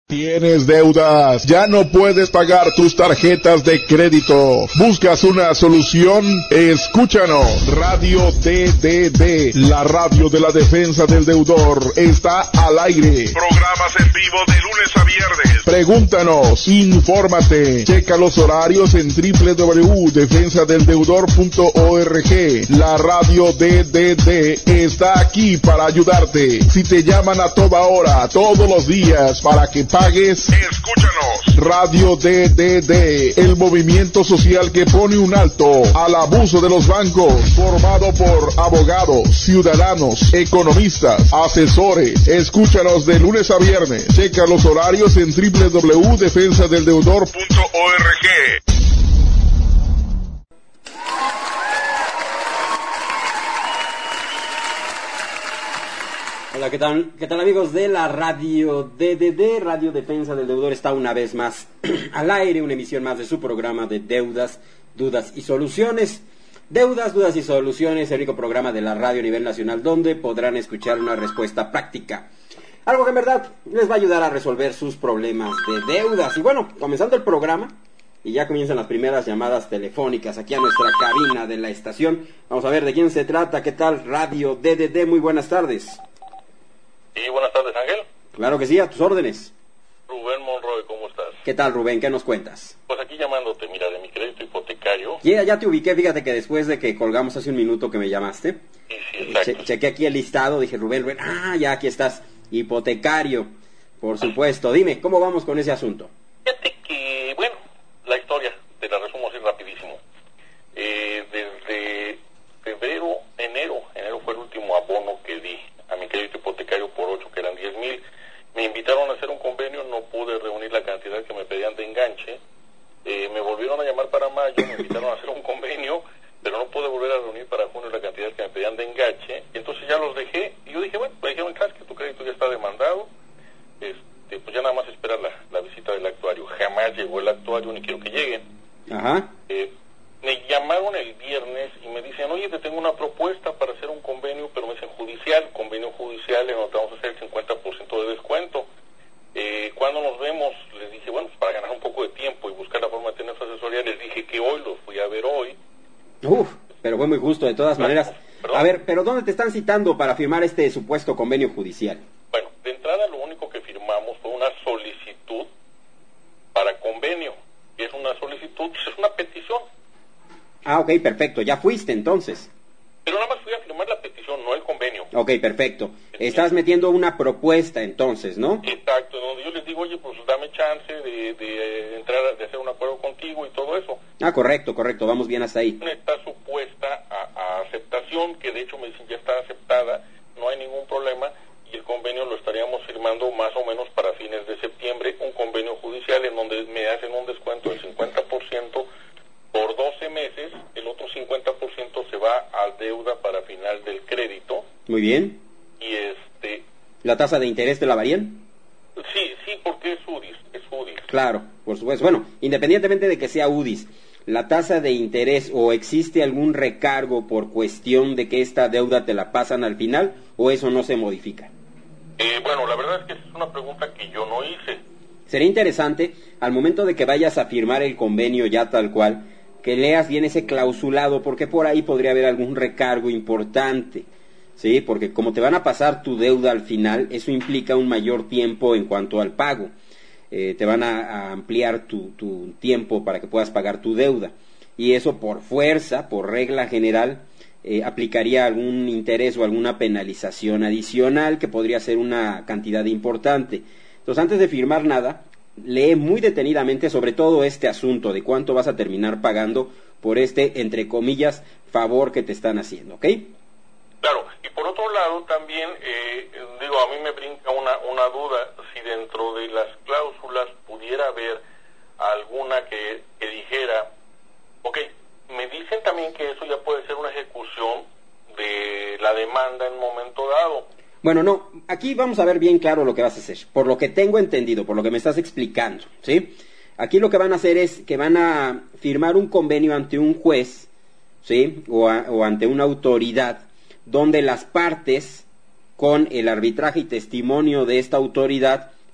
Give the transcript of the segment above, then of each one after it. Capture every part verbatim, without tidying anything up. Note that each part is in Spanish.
¿Tienes deudas? ¿Ya no puedes pagar tus tarjetas de crédito? ¿Buscas una solución? Escúchanos. Radio D D D, la radio de la defensa del deudor, está al aire. Programas en vivo de lunes a viernes. Pregúntanos, infórmate, checa los horarios en doble u doble u doble u punto defensa del deudor punto org. La radio D D D está aquí para ayudarte. Si te llaman a toda hora, todos los días, para que pagues, escúchanos. Radio D D D, el movimiento social que pone un alto al abuso de los bancos, formado por abogados, ciudadanos, economistas, asesores. Escúchanos de lunes a viernes. Checa los horarios en doble u doble u doble u punto defensa del deudor punto org. Hola, ¿qué tal? ¿Qué tal, amigos de la radio D D D? Radio Defensa del Deudor está una vez más al aire, una emisión más de su programa de deudas, dudas y soluciones. Deudas, dudas y soluciones, el único programa de la radio a nivel nacional donde podrán escuchar una respuesta práctica. Algo que en verdad les va a ayudar a resolver sus problemas de deudas. Y bueno, comenzando el programa, y ya comienzan las primeras llamadas telefónicas aquí a nuestra cabina de la estación. Vamos a ver de quién se trata. ¿Qué tal, Radio D D D? Muy buenas tardes. Sí, buenas tardes, Ángel. Claro que sí, a tus órdenes. Rubén Monroy, ¿cómo estás? ¿Qué tal, Rubén? ¿Qué nos cuentas? Pues aquí llamándote, mira, de mi crédito hipotecario. Ya, ya te ubiqué, fíjate que después de que colgamos hace un minuto que me llamaste, Sí, sí, exacto. che chequé aquí el listado, dije, Rubén, Rubén, ah, ya aquí estás, hipotecario, por supuesto. Dime, ¿cómo vamos con ese asunto? Fíjate que, bueno, la historia, te la resumo así rapidísimo. Eh, desde febrero, enero, enero fue el último abono que di a mi crédito hipotecario por ocho, que eran diez mil. Me invitaron a hacer un convenio, no pude reunir la cantidad que me pedían de enganche. Eh, me volvieron a llamar para mayo, me invitaron a hacer un convenio, pero no pude volver a reunir para junio la cantidad que me pedían de enganche. Entonces ya los dejé, y yo dije, bueno, me dijeron, sabes que tu crédito ya está demandado, este, pues ya nada más esperar la, la visita del actuario. Jamás llegó el actuario, ni quiero que llegue. Ajá. Eh, me llamaron el viernes y me dicen, oye, te tengo una propuesta para hacer un convenio, pero me dicen judicial, convenio judicial, en donde vamos a hacer el cincuenta por ciento de descuento. Eh, cuando nos vemos, les dije, bueno, pues para ganar un poco de tiempo y buscar la forma de tener su asesoría, les dije que hoy los fui a ver hoy. Uf, pero fue muy justo de todas maneras. ¿Perdón? A ver, pero ¿dónde te están citando para firmar este supuesto convenio judicial? Bueno, de entrada lo único que firmamos fue una solicitud para convenio, que es una solicitud, pues es una petición. Ah, ok, perfecto, ya fuiste entonces. Pero nada más fui a firmar la petición, no el convenio. Ok, perfecto. Estás metiendo una propuesta entonces, ¿no? Exacto, donde yo les digo, oye, pues dame chance de, de entrar, de hacer un acuerdo contigo y todo eso. Ah, correcto, correcto, vamos bien hasta ahí. Está supuesta a, a aceptación, que de hecho me dicen ya está aceptada, no hay ningún problema, y el convenio lo estaríamos firmando más o menos para fines de septiembre, un convenio judicial en donde me hacen un descuento del cincuenta por ciento por doce meses, el otro cincuenta por ciento se va a deuda para final del crédito. Muy bien. Y este... ¿La tasa de interés te la varían? Sí, sí, porque es UDIs, es UDIs. Claro, por supuesto. Bueno, independientemente de que sea UDIs, ¿la tasa de interés o existe algún recargo por cuestión de que esta deuda te la pasan al final o eso no se modifica? Eh, bueno, la verdad es que es una pregunta que yo no hice. Sería interesante, al momento de que vayas a firmar el convenio ya tal cual, que leas bien ese clausulado, porque por ahí podría haber algún recargo importante, ¿sí? Porque como te van a pasar tu deuda al final, eso implica un mayor tiempo en cuanto al pago. Eh, te van a, a ampliar tu, tu tiempo para que puedas pagar tu deuda. Y eso por fuerza, por regla general, eh, aplicaría algún interés o alguna penalización adicional que podría ser una cantidad importante. Entonces, antes de firmar nada, lee muy detenidamente sobre todo este asunto de cuánto vas a terminar pagando por este, entre comillas, favor que te están haciendo, ¿ok? Claro, y por otro lado también, eh, digo, a mí me brinca una, una duda, si dentro de las cláusulas pudiera haber alguna que, que dijera, ok, me dicen también que eso ya puede ser una ejecución de la demanda en un momento dado. Bueno, no, aquí vamos a ver bien claro lo que vas a hacer, por lo que tengo entendido, por lo que me estás explicando, ¿sí? Aquí lo que van a hacer es que van a firmar un convenio ante un juez, ¿sí? O, a, o ante una autoridad, donde las partes, con el arbitraje y testimonio de esta autoridad,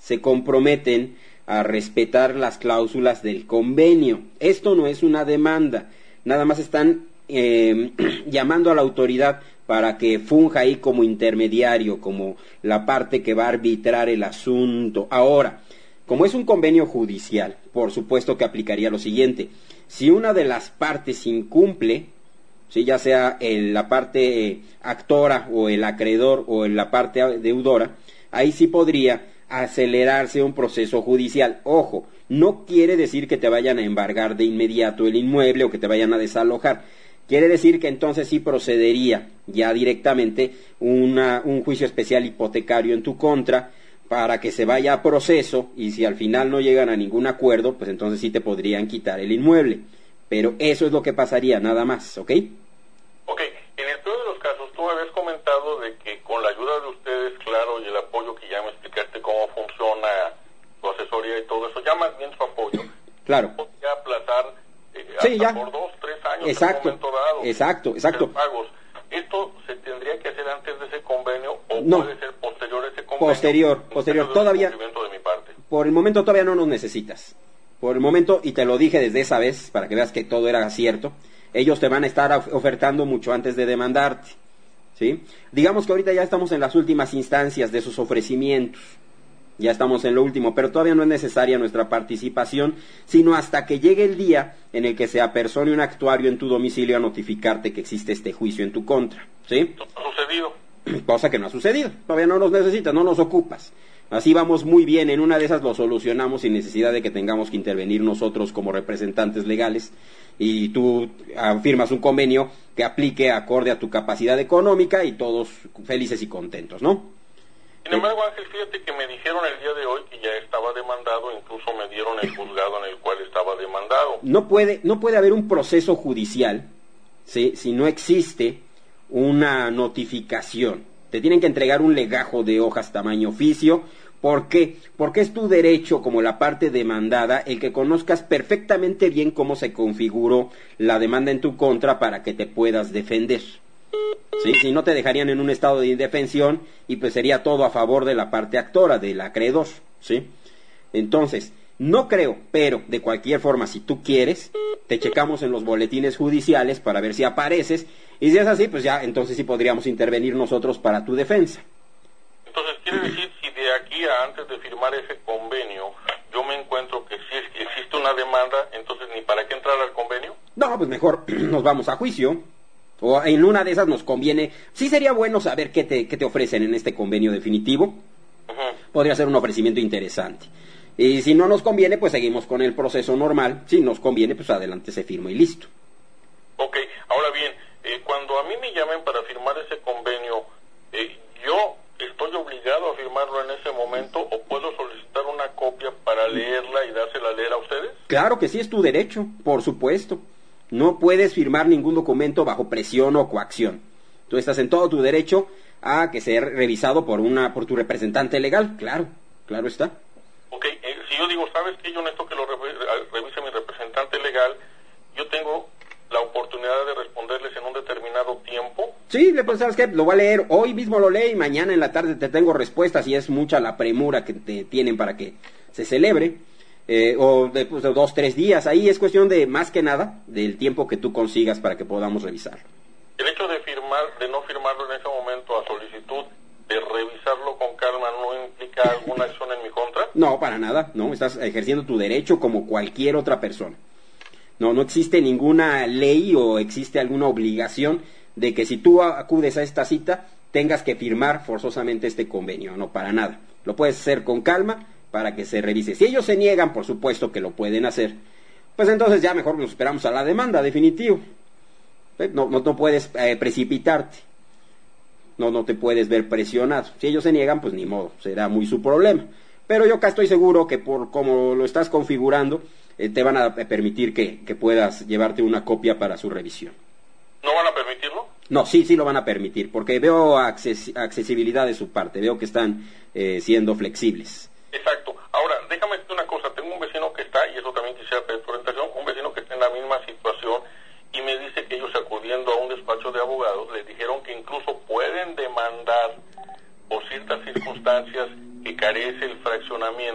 se comprometen a respetar las cláusulas del convenio. Esto no es una demanda, nada más están eh, llamando a la autoridad para que funja ahí como intermediario, como la parte que va a arbitrar el asunto. Ahora, como es un convenio judicial, por supuesto que aplicaría lo siguiente: si una de las partes incumple, ¿sí?, ya sea el, la parte eh, actora o el acreedor o la parte deudora, ahí sí podría acelerarse un proceso judicial. Ojo, no quiere decir que te vayan a embargar de inmediato el inmueble o que te vayan a desalojar. Quiere decir que entonces sí procedería ya directamente una, un juicio especial hipotecario en tu contra para que se vaya a proceso, y si al final no llegan a ningún acuerdo, pues entonces sí te podrían quitar el inmueble. Pero eso es lo que pasaría, nada más, ¿ok? Ok, en el peor de los casos, tú me habías comentado de que con la ayuda de ustedes, claro, y el apoyo que ya me explicaste cómo funciona tu asesoría y todo eso, ya más bien su apoyo, claro, podría aplazar eh, sí, hasta ya. por dos, tres años Exacto. en un momento dado. Exacto, exacto. Pagos. ¿Esto se tendría que hacer antes de ese convenio o No. puede ser posterior a ese convenio? Posterior, posterior, todavía. De mi parte. Por el momento todavía no nos necesitas. Por el momento, y te lo dije desde esa vez, para que veas que todo era cierto, ellos te van a estar ofertando mucho antes de demandarte, ¿sí? Digamos que ahorita ya estamos en las últimas instancias de sus ofrecimientos, ya estamos en lo último, pero todavía no es necesaria nuestra participación, sino hasta que llegue el día en el que se apersone un actuario en tu domicilio a notificarte que existe este juicio en tu contra, ¿sí? ¿No ha sucedido? Cosa que no ha sucedido, todavía no nos necesitas, no nos ocupas. Así vamos muy bien, en una de esas lo solucionamos sin necesidad de que tengamos que intervenir nosotros como representantes legales, y tú ah, firmas un convenio que aplique acorde a tu capacidad económica y todos felices y contentos, ¿no? Sin embargo, Ángel, fíjate que me dijeron el día de hoy que ya estaba demandado, incluso me dieron el juzgado en el cual estaba demandado. No puede, no puede haber un proceso judicial, ¿sí?, si no existe una notificación. Te tienen que entregar un legajo de hojas tamaño oficio. ¿Por qué? Porque es tu derecho, como la parte demandada, el que conozcas perfectamente bien cómo se configuró la demanda en tu contra para que te puedas defender, ¿sí? Si no, te dejarían en un estado de indefensión y pues sería todo a favor de la parte actora, del acreedor, ¿sí? Entonces, no creo, pero de cualquier forma, si tú quieres, te checamos en los boletines judiciales para ver si apareces, y si es así, pues ya, entonces sí podríamos intervenir nosotros para tu defensa. Entonces, quiere decir, si de aquí a antes de firmar ese convenio, yo me encuentro que si existe una demanda, entonces ni para qué entrar al convenio. No, pues mejor nos vamos a juicio, o en una de esas nos conviene. Sí sería bueno saber qué te, qué te ofrecen en este convenio definitivo. Uh-huh. Podría ser un ofrecimiento interesante. Y si no nos conviene, pues seguimos con el proceso normal. Si nos conviene, pues adelante se firma y listo. Ok, ahora bien, eh, cuando a mí me llamen para firmar ese convenio, eh, ¿yo estoy obligado a firmarlo en ese momento o puedo solicitar una copia para leerla y dársela a leer a ustedes? Claro que sí, es tu derecho, por supuesto. No puedes firmar ningún documento bajo presión o coacción. Tú estás en todo tu derecho a que sea revisado por una por tu representante legal, claro, claro está. Ok, eh, si yo digo, ¿sabes qué? Yo necesito que lo re revise mi representante legal, yo tengo la oportunidad de responderles en un determinado tiempo. Sí, pues ¿sabes qué? Lo voy a leer, hoy mismo lo leí y mañana en la tarde te tengo respuestas, y es mucha la premura que te tienen para que se celebre, eh, o de, pues, de dos, tres días, ahí es cuestión de, más que nada, del tiempo que tú consigas para que podamos revisarlo. El hecho de firmar, de no firmarlo en ese momento a solicitud, de revisarlo con calma, ¿no implica alguna acción en mi contra? No, para nada, no, estás ejerciendo tu derecho como cualquier otra persona. No, no existe ninguna ley o existe alguna obligación de que si tú acudes a esta cita tengas que firmar forzosamente este convenio, no, para nada. Lo puedes hacer con calma para que se revise. Si ellos se niegan, por supuesto que lo pueden hacer, pues entonces ya mejor nos esperamos a la demanda, definitivo. No, no, no puedes eh, precipitarte. No, no te puedes ver presionado. Si ellos se niegan, pues ni modo, será muy su problema. Pero yo acá estoy seguro que por como lo estás configurando, eh, te van a permitir que, que puedas llevarte una copia para su revisión. ¿No van a permitirlo? No, sí, sí lo van a permitir, porque veo acces accesibilidad de su parte, veo que están eh, siendo flexibles. Exacto. Ahora, déjame decir una cosa, tengo un vecino que está, y eso también quisiera pedir tu orientación, un vecino que está en la misma situación, y me dice que ellos, acudiendo a un despacho de abogados, les dijeron que incluso pueden demandar por ciertas circunstancias que carece el fraccionamiento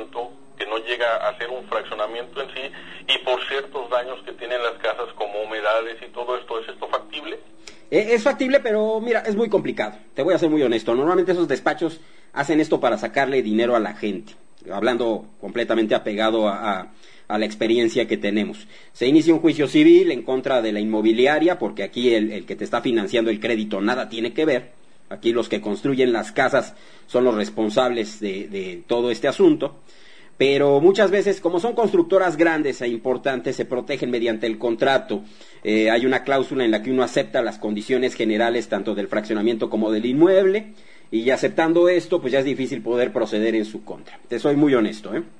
que no llega a ser un fraccionamiento en sí, y por ciertos daños que tienen las casas como humedades y todo esto. ¿Es esto factible? Es factible, pero mira, es muy complicado. Te voy a ser muy honesto. Normalmente esos despachos hacen esto para sacarle dinero a la gente, hablando completamente apegado a, a, a la experiencia que tenemos. Se inicia un juicio civil en contra de la inmobiliaria, porque aquí el, el que te está financiando el crédito nada tiene que ver. Aquí los que construyen las casas son los responsables de, de todo este asunto. Pero muchas veces, como son constructoras grandes e importantes, se protegen mediante el contrato. Eh, hay una cláusula en la que uno acepta las condiciones generales tanto del fraccionamiento como del inmueble, y aceptando esto, pues ya es difícil poder proceder en su contra. Te soy muy honesto, ¿eh?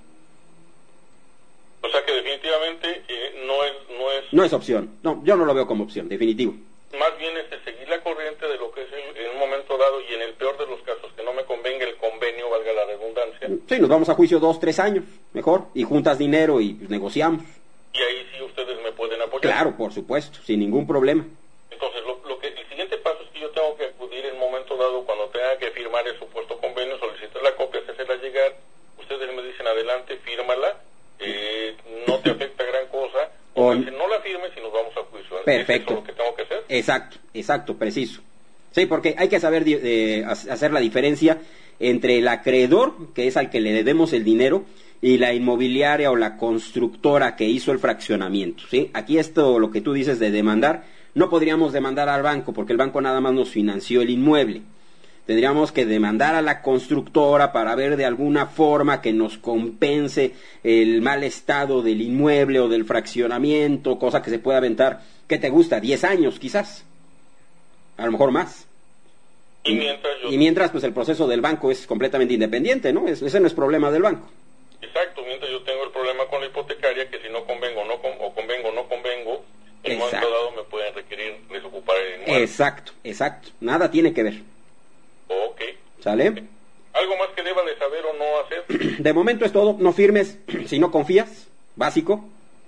O sea que definitivamente eh, no es... No es... No es opción. No, yo no lo veo como opción, definitivo. Más bien es de seguir la corriente de lo que es el, en un momento dado, y en el peor de los casos, que no me convenga el convenio, valga la redundancia. Sí, nos vamos a juicio dos, tres años, mejor, y juntas dinero y pues, negociamos. Y ahí sí ustedes me pueden apoyar. Claro, por supuesto, sin ningún problema. Entonces, lo, lo que el siguiente paso es que yo tengo que acudir en un momento dado, cuando tenga que firmar el supuesto convenio, solicitar la copia, hacerla llegar. Ustedes me dicen, adelante, fírmala, eh, no te afecta gran cosa. O o... dicen, no la firmes y nos vamos a juicio. Perfecto. ¿Es eso lo que tengo que hacer? Exacto, exacto, preciso. Sí, porque hay que saber eh, hacer la diferencia entre el acreedor, que es al que le debemos el dinero, y la inmobiliaria o la constructora que hizo el fraccionamiento, ¿sí? Aquí esto, lo que tú dices de demandar, no podríamos demandar al banco, porque el banco nada más nos financió el inmueble. Tendríamos que demandar a la constructora para ver de alguna forma que nos compense el mal estado del inmueble o del fraccionamiento, cosa que se puede aventar, ¿qué te gusta? diez años quizás, a lo mejor más. Y mientras, yo... y mientras pues el proceso del banco es completamente independiente, ¿no? Ese no es problema del banco. Exacto, mientras yo tengo el problema con la hipotecaria, que si no convengo no con, o convengo no convengo, en un momento dado me pueden requerir desocupar el inmueble. Exacto, exacto, nada tiene que ver. Ok. ¿Sale? ¿Algo más que deba de saber o no hacer? De momento es todo, no firmes si no confías, básico,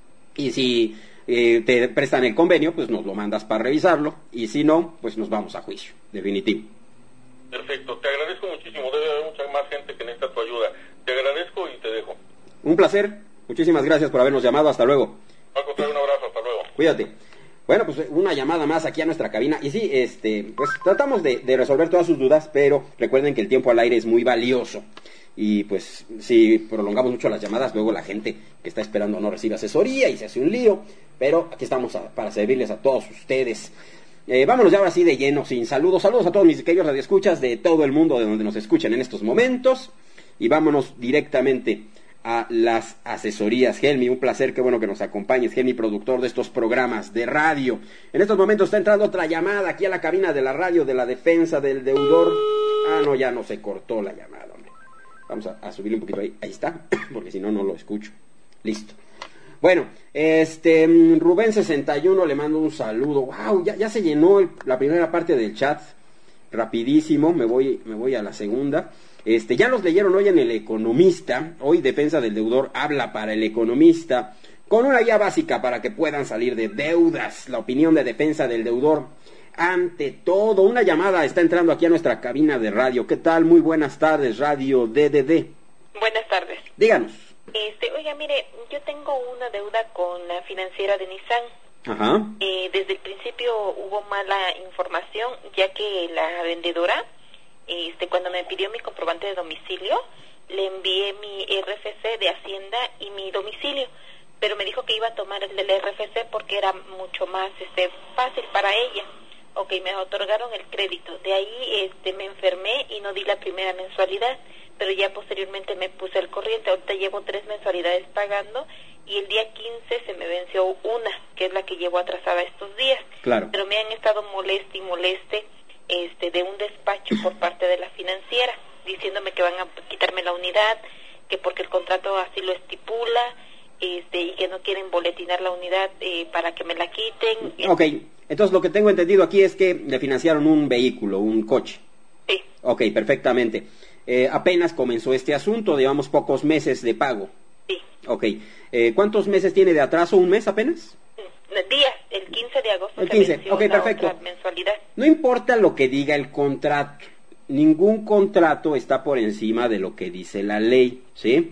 y si eh, te prestan el convenio, pues nos lo mandas para revisarlo, y si no, pues nos vamos a juicio, definitivo. Perfecto, te agradezco muchísimo, debe haber mucha más gente que necesita tu ayuda. Te agradezco y te dejo. Un placer, muchísimas gracias por habernos llamado, hasta luego. Al contrario, un abrazo, hasta luego. Cuídate. Bueno, pues una llamada más aquí a nuestra cabina, y sí, este, pues tratamos de, de resolver todas sus dudas, pero recuerden que el tiempo al aire es muy valioso, y pues si prolongamos mucho las llamadas, luego la gente que está esperando no recibe asesoría y se hace un lío, pero aquí estamos a, para servirles a todos ustedes. Eh, vámonos ya ahora sí de lleno, sin saludos. Saludos a todos mis queridos radioescuchas de todo el mundo de donde nos escuchan en estos momentos. Y vámonos directamente a las asesorías. Helmi, un placer, qué bueno que nos acompañes. Helmi, productor de estos programas de radio. En estos momentos está entrando otra llamada aquí a la cabina de la radio de la defensa del deudor. Ah, no, ya no se cortó la llamada, hombre. Vamos a, a subirle un poquito ahí. Ahí está, porque si no, no lo escucho. Listo. Bueno, este, Rubén sesenta y uno le mando un saludo. Wow, ya, ya se llenó el, la primera parte del chat. Rapidísimo, me voy, me voy a la segunda. Este, ya los leyeron hoy en El Economista. Hoy Defensa del Deudor habla para El Economista con una guía básica para que puedan salir de deudas. La opinión de Defensa del Deudor. Ante todo, una llamada está entrando aquí a nuestra cabina de radio. ¿Qué tal? Muy buenas tardes, Radio D D D. Buenas tardes. Díganos. Este, oiga, mire, yo tengo una deuda con la financiera de Nissan. Ajá. Eh, desde el principio hubo mala información, ya que la vendedora, este, cuando me pidió mi comprobante de domicilio, le envié mi R F C de Hacienda y mi domicilio, pero me dijo que iba a tomar el del R F C porque era mucho más este, fácil para ella. Ok, me otorgaron el crédito. De ahí este, me enfermé y no di la primera mensualidad, pero ya posteriormente me puse al corriente. Ahorita llevo tres mensualidades pagando y el día quince se me venció una, que es la que llevo atrasada estos días. Claro. Pero me han estado moleste y moleste este, de un despacho por parte de la financiera, diciéndome que van a quitarme la unidad, que porque el contrato así lo estipula, este, y que no quieren boletinar la unidad eh, para que me la quiten. Ok, entonces lo que tengo entendido aquí es que le financiaron un vehículo, un coche. Sí. Ok, perfectamente. Eh, apenas comenzó este asunto, llevamos pocos meses de pago. Sí. Ok, eh, ¿cuántos meses tiene de atraso? ¿Un mes apenas? Días, el quince de agosto. El quince, se venció ok, la perfecto. otra mensualidad. No importa lo que diga el contrato, ningún contrato está por encima de lo que dice la ley, ¿sí?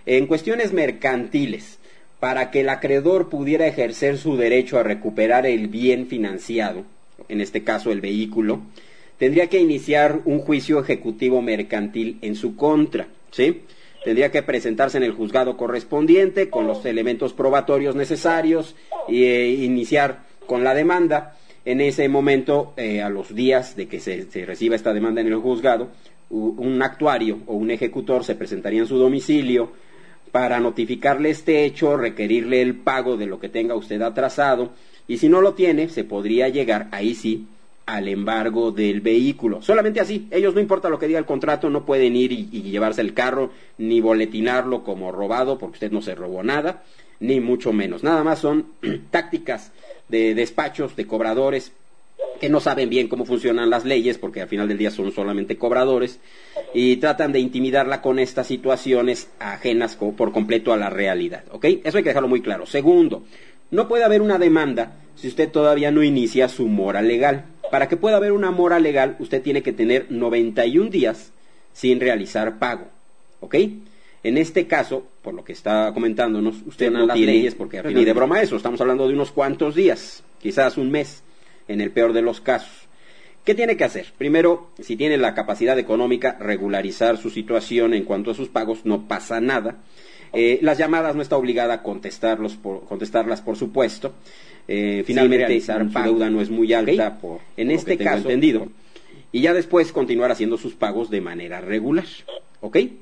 En cuestiones mercantiles, para que el acreedor pudiera ejercer su derecho a recuperar el bien financiado, en este caso el vehículo, tendría que iniciar un juicio ejecutivo mercantil en su contra, ¿sí? Tendría que presentarse en el juzgado correspondiente con los elementos probatorios necesarios e eh, iniciar con la demanda. En ese momento, eh, a los días de que se, se reciba esta demanda en el juzgado, un actuario o un ejecutor se presentaría en su domicilio para notificarle este hecho, requerirle el pago de lo que tenga usted atrasado, y si no lo tiene, se podría llegar, ahí sí, al embargo del vehículo. Solamente así, ellos, no importa lo que diga el contrato, no pueden ir y, y llevarse el carro, ni boletinarlo como robado, porque usted no se robó nada, ni mucho menos. Nada más son tácticas de despachos, de cobradores, que no saben bien cómo funcionan las leyes, porque al final del día son solamente cobradores, y tratan de intimidarla con estas situaciones ajenas por completo a la realidad, ¿ok? Eso hay que dejarlo muy claro. Segundo, no puede haber una demanda si usted todavía no inicia su mora legal. Para que pueda haber una mora legal, usted tiene que tener noventa y un días sin realizar pago, ¿ok? En este caso, por lo que está comentándonos, usted no tiene leyes, porque al final, ni de broma eso, estamos hablando de unos cuantos días, quizás un mes, en el peor de los casos. ¿Qué tiene que hacer? Primero, si tiene la capacidad económica, regularizar su situación en cuanto a sus pagos, no pasa nada. Eh, las llamadas no está obligada a contestarlos por, contestarlas, por supuesto. Eh, finalmente, su deuda no es muy alta, okay, por, en por este caso, entendido. Y ya después continuar haciendo sus pagos de manera regular, ¿ok? Sí.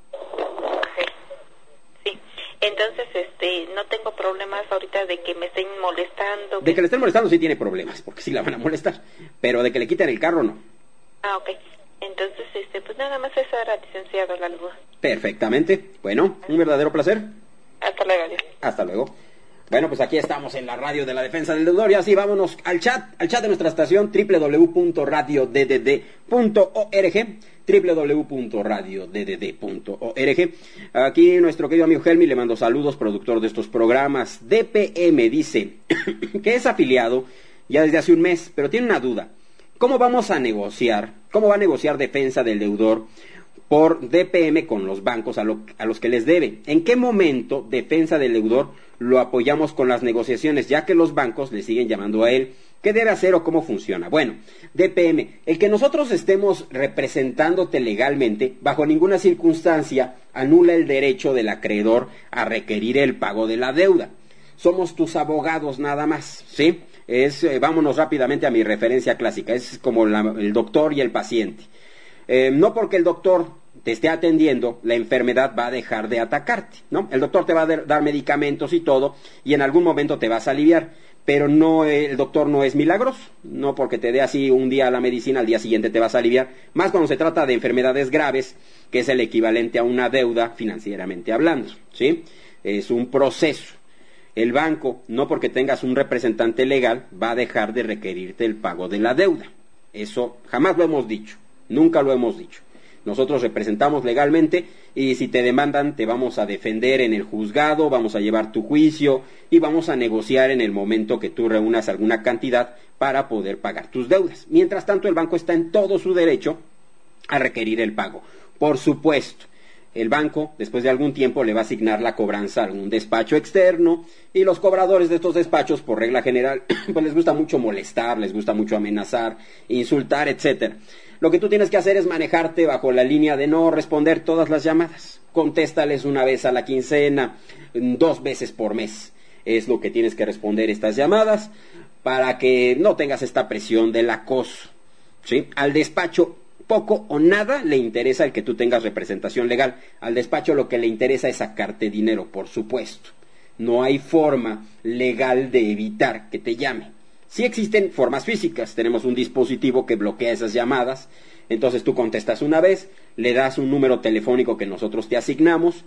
Sí. Entonces, este, no tengo problemas ahorita de que me estén molestando. De que le estén molestando sí tiene problemas, porque sí la van a molestar. Pero de que le quiten el carro, no. Ah, ok. Entonces, este, pues nada más esa era, licenciado, la duda. Perfectamente. Bueno, un verdadero placer. Hasta luego. Adiós. Hasta luego. Bueno, pues aquí estamos en la radio de la defensa del deudor, y así vámonos al chat, al chat de nuestra estación, doble u doble u doble u punto radio d d d punto org, doble u doble u doble u punto radio d d d punto org. Aquí nuestro querido amigo Helmi le mando saludos, productor de estos programas. D P M dice que es afiliado ya desde hace un mes, pero tiene una duda. ¿Cómo vamos a negociar? ¿Cómo va a negociar defensa del deudor por D P M con los bancos a, lo, a los que les debe? ¿En qué momento defensa del deudor lo apoyamos con las negociaciones, ya que los bancos le siguen llamando a él? ¿Qué debe hacer o cómo funciona? Bueno, D P M, el que nosotros estemos representándote legalmente, bajo ninguna circunstancia anula el derecho del acreedor a requerir el pago de la deuda. Somos tus abogados nada más, ¿sí? Es, eh, vámonos rápidamente a mi referencia clásica, es como la, el doctor y el paciente. Eh, no porque el doctor te esté atendiendo, la enfermedad va a dejar de atacarte, ¿no? El doctor te va a dar medicamentos y todo, y en algún momento te vas a aliviar, pero no, eh, el doctor no es milagroso, no porque te dé así un día la medicina, al día siguiente te vas a aliviar, más cuando se trata de enfermedades graves, que es el equivalente a una deuda financieramente hablando, ¿sí? Es un proceso. El banco, no porque tengas un representante legal, va a dejar de requerirte el pago de la deuda. Eso jamás lo hemos dicho, nunca lo hemos dicho. Nosotros representamos legalmente, y si te demandan te vamos a defender en el juzgado, vamos a llevar tu juicio y vamos a negociar en el momento que tú reúnas alguna cantidad para poder pagar tus deudas. Mientras tanto, el banco está en todo su derecho a requerir el pago. Por supuesto, el banco, después de algún tiempo, le va a asignar la cobranza a algún despacho externo, y los cobradores de estos despachos, por regla general, pues les gusta mucho molestar, les gusta mucho amenazar, insultar, etcétera. Lo que tú tienes que hacer es manejarte bajo la línea de no responder todas las llamadas. Contéstales una vez a la quincena, dos veces por mes. Es lo que tienes que responder estas llamadas para que no tengas esta presión del acoso, ¿sí? Al despacho poco o nada le interesa el que tú tengas representación legal. Al despacho lo que le interesa es sacarte dinero, por supuesto. No hay forma legal de evitar que te llame. Sí existen formas físicas, tenemos un dispositivo que bloquea esas llamadas, entonces tú contestas una vez, le das un número telefónico que nosotros te asignamos,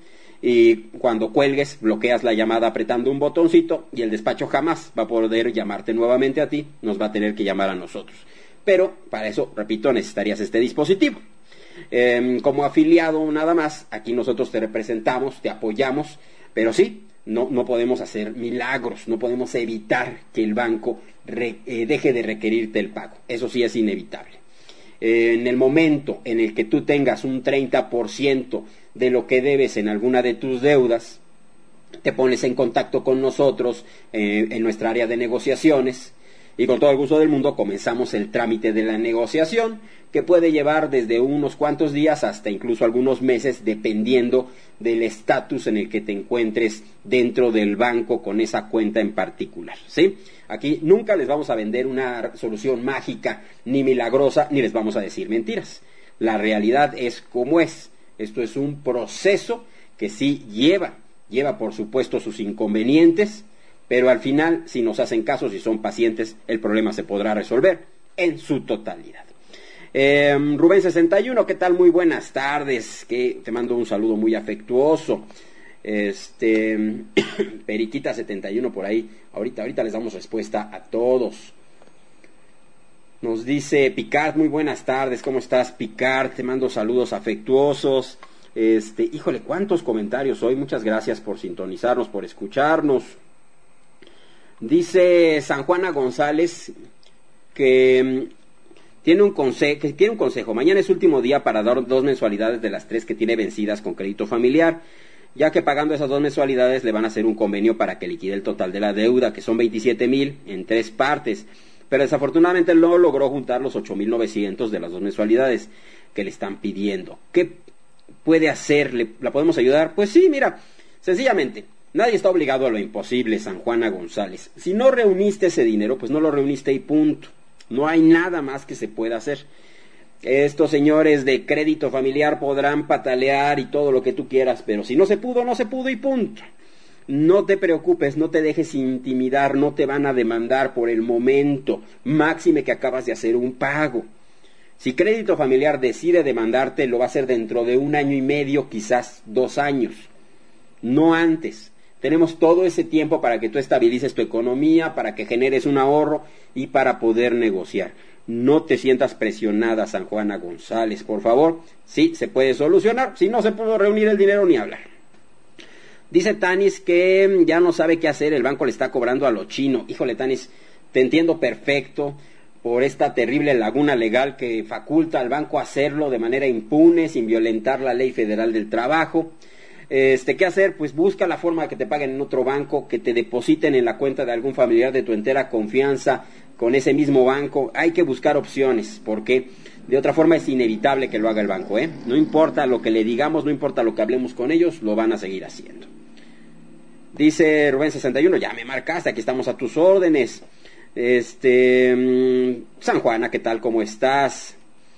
y cuando cuelgues bloqueas la llamada apretando un botoncito, y el despacho jamás va a poder llamarte nuevamente a ti, nos va a tener que llamar a nosotros. Pero para eso, repito, necesitarías este dispositivo. Eh, como afiliado nada más, aquí nosotros te representamos, te apoyamos, pero sí, No, no podemos hacer milagros, no podemos evitar que el banco re, eh, deje de requerirte el pago. Eso sí es inevitable. eh, en el momento en el que tú tengas un treinta por ciento de lo que debes en alguna de tus deudas, te pones en contacto con nosotros eh, en nuestra área de negociaciones, y con todo el gusto del mundo comenzamos el trámite de la negociación, que puede llevar desde unos cuantos días hasta incluso algunos meses, dependiendo del estatus en el que te encuentres dentro del banco con esa cuenta en particular, ¿sí? Aquí nunca les vamos a vender una solución mágica ni milagrosa, ni les vamos a decir mentiras. La realidad es como es. Esto es un proceso que sí lleva, lleva por supuesto sus inconvenientes, pero al final, si nos hacen caso, si son pacientes, el problema se podrá resolver en su totalidad. Eh, Rubén sesenta y uno, ¿qué tal? Muy buenas tardes, que te mando un saludo muy afectuoso. Este Periquita setenta y uno por ahí, ahorita, ahorita les damos respuesta a todos. Nos dice Picard, muy buenas tardes, ¿cómo estás, Picard? Te mando saludos afectuosos. Este, híjole, cuántos comentarios hoy, muchas gracias por sintonizarnos, por escucharnos. Dice San Juana González que tiene un consejo, que tiene un consejo. Mañana es último día para dar dos mensualidades de las tres que tiene vencidas con crédito familiar, ya que pagando esas dos mensualidades le van a hacer un convenio para que liquide el total de la deuda, que son veintisiete mil en tres partes, pero desafortunadamente no logró juntar los ocho mil novecientos de las dos mensualidades que le están pidiendo. ¿Qué puede hacer? ¿Le, ¿La podemos ayudar? Pues sí, mira, sencillamente, nadie está obligado a lo imposible, San Juana González. Si no reuniste ese dinero, pues no lo reuniste y punto. No hay nada más que se pueda hacer. Estos señores de crédito familiar podrán patalear y todo lo que tú quieras, pero si no se pudo, no se pudo y punto. No te preocupes, no te dejes intimidar, no te van a demandar por el momento, máxime que acabas de hacer un pago. Si crédito familiar decide demandarte, lo va a hacer dentro de un año y medio, quizás dos años, no antes. Tenemos todo ese tiempo para que tú estabilices tu economía, para que generes un ahorro y para poder negociar. No te sientas presionada, San Juana González, por favor. Sí, se puede solucionar. Si no se pudo reunir el dinero, ni hablar. Dice Tanis que ya no sabe qué hacer, el banco le está cobrando a lo chino. Híjole, Tanis, te entiendo perfecto por esta terrible laguna legal que faculta al banco hacerlo de manera impune, sin violentar la ley federal del trabajo. Este, ¿qué hacer? Pues busca la forma de que te paguen en otro banco, que te depositen en la cuenta de algún familiar de tu entera confianza con ese mismo banco. Hay que buscar opciones, porque de otra forma es inevitable que lo haga el banco, ¿eh? No importa lo que le digamos, no importa lo que hablemos con ellos, lo van a seguir haciendo. Dice Rubén sesenta y uno, ya me marcaste, aquí estamos a tus órdenes. Este, San Juana, ¿qué tal? ¿Cómo estás?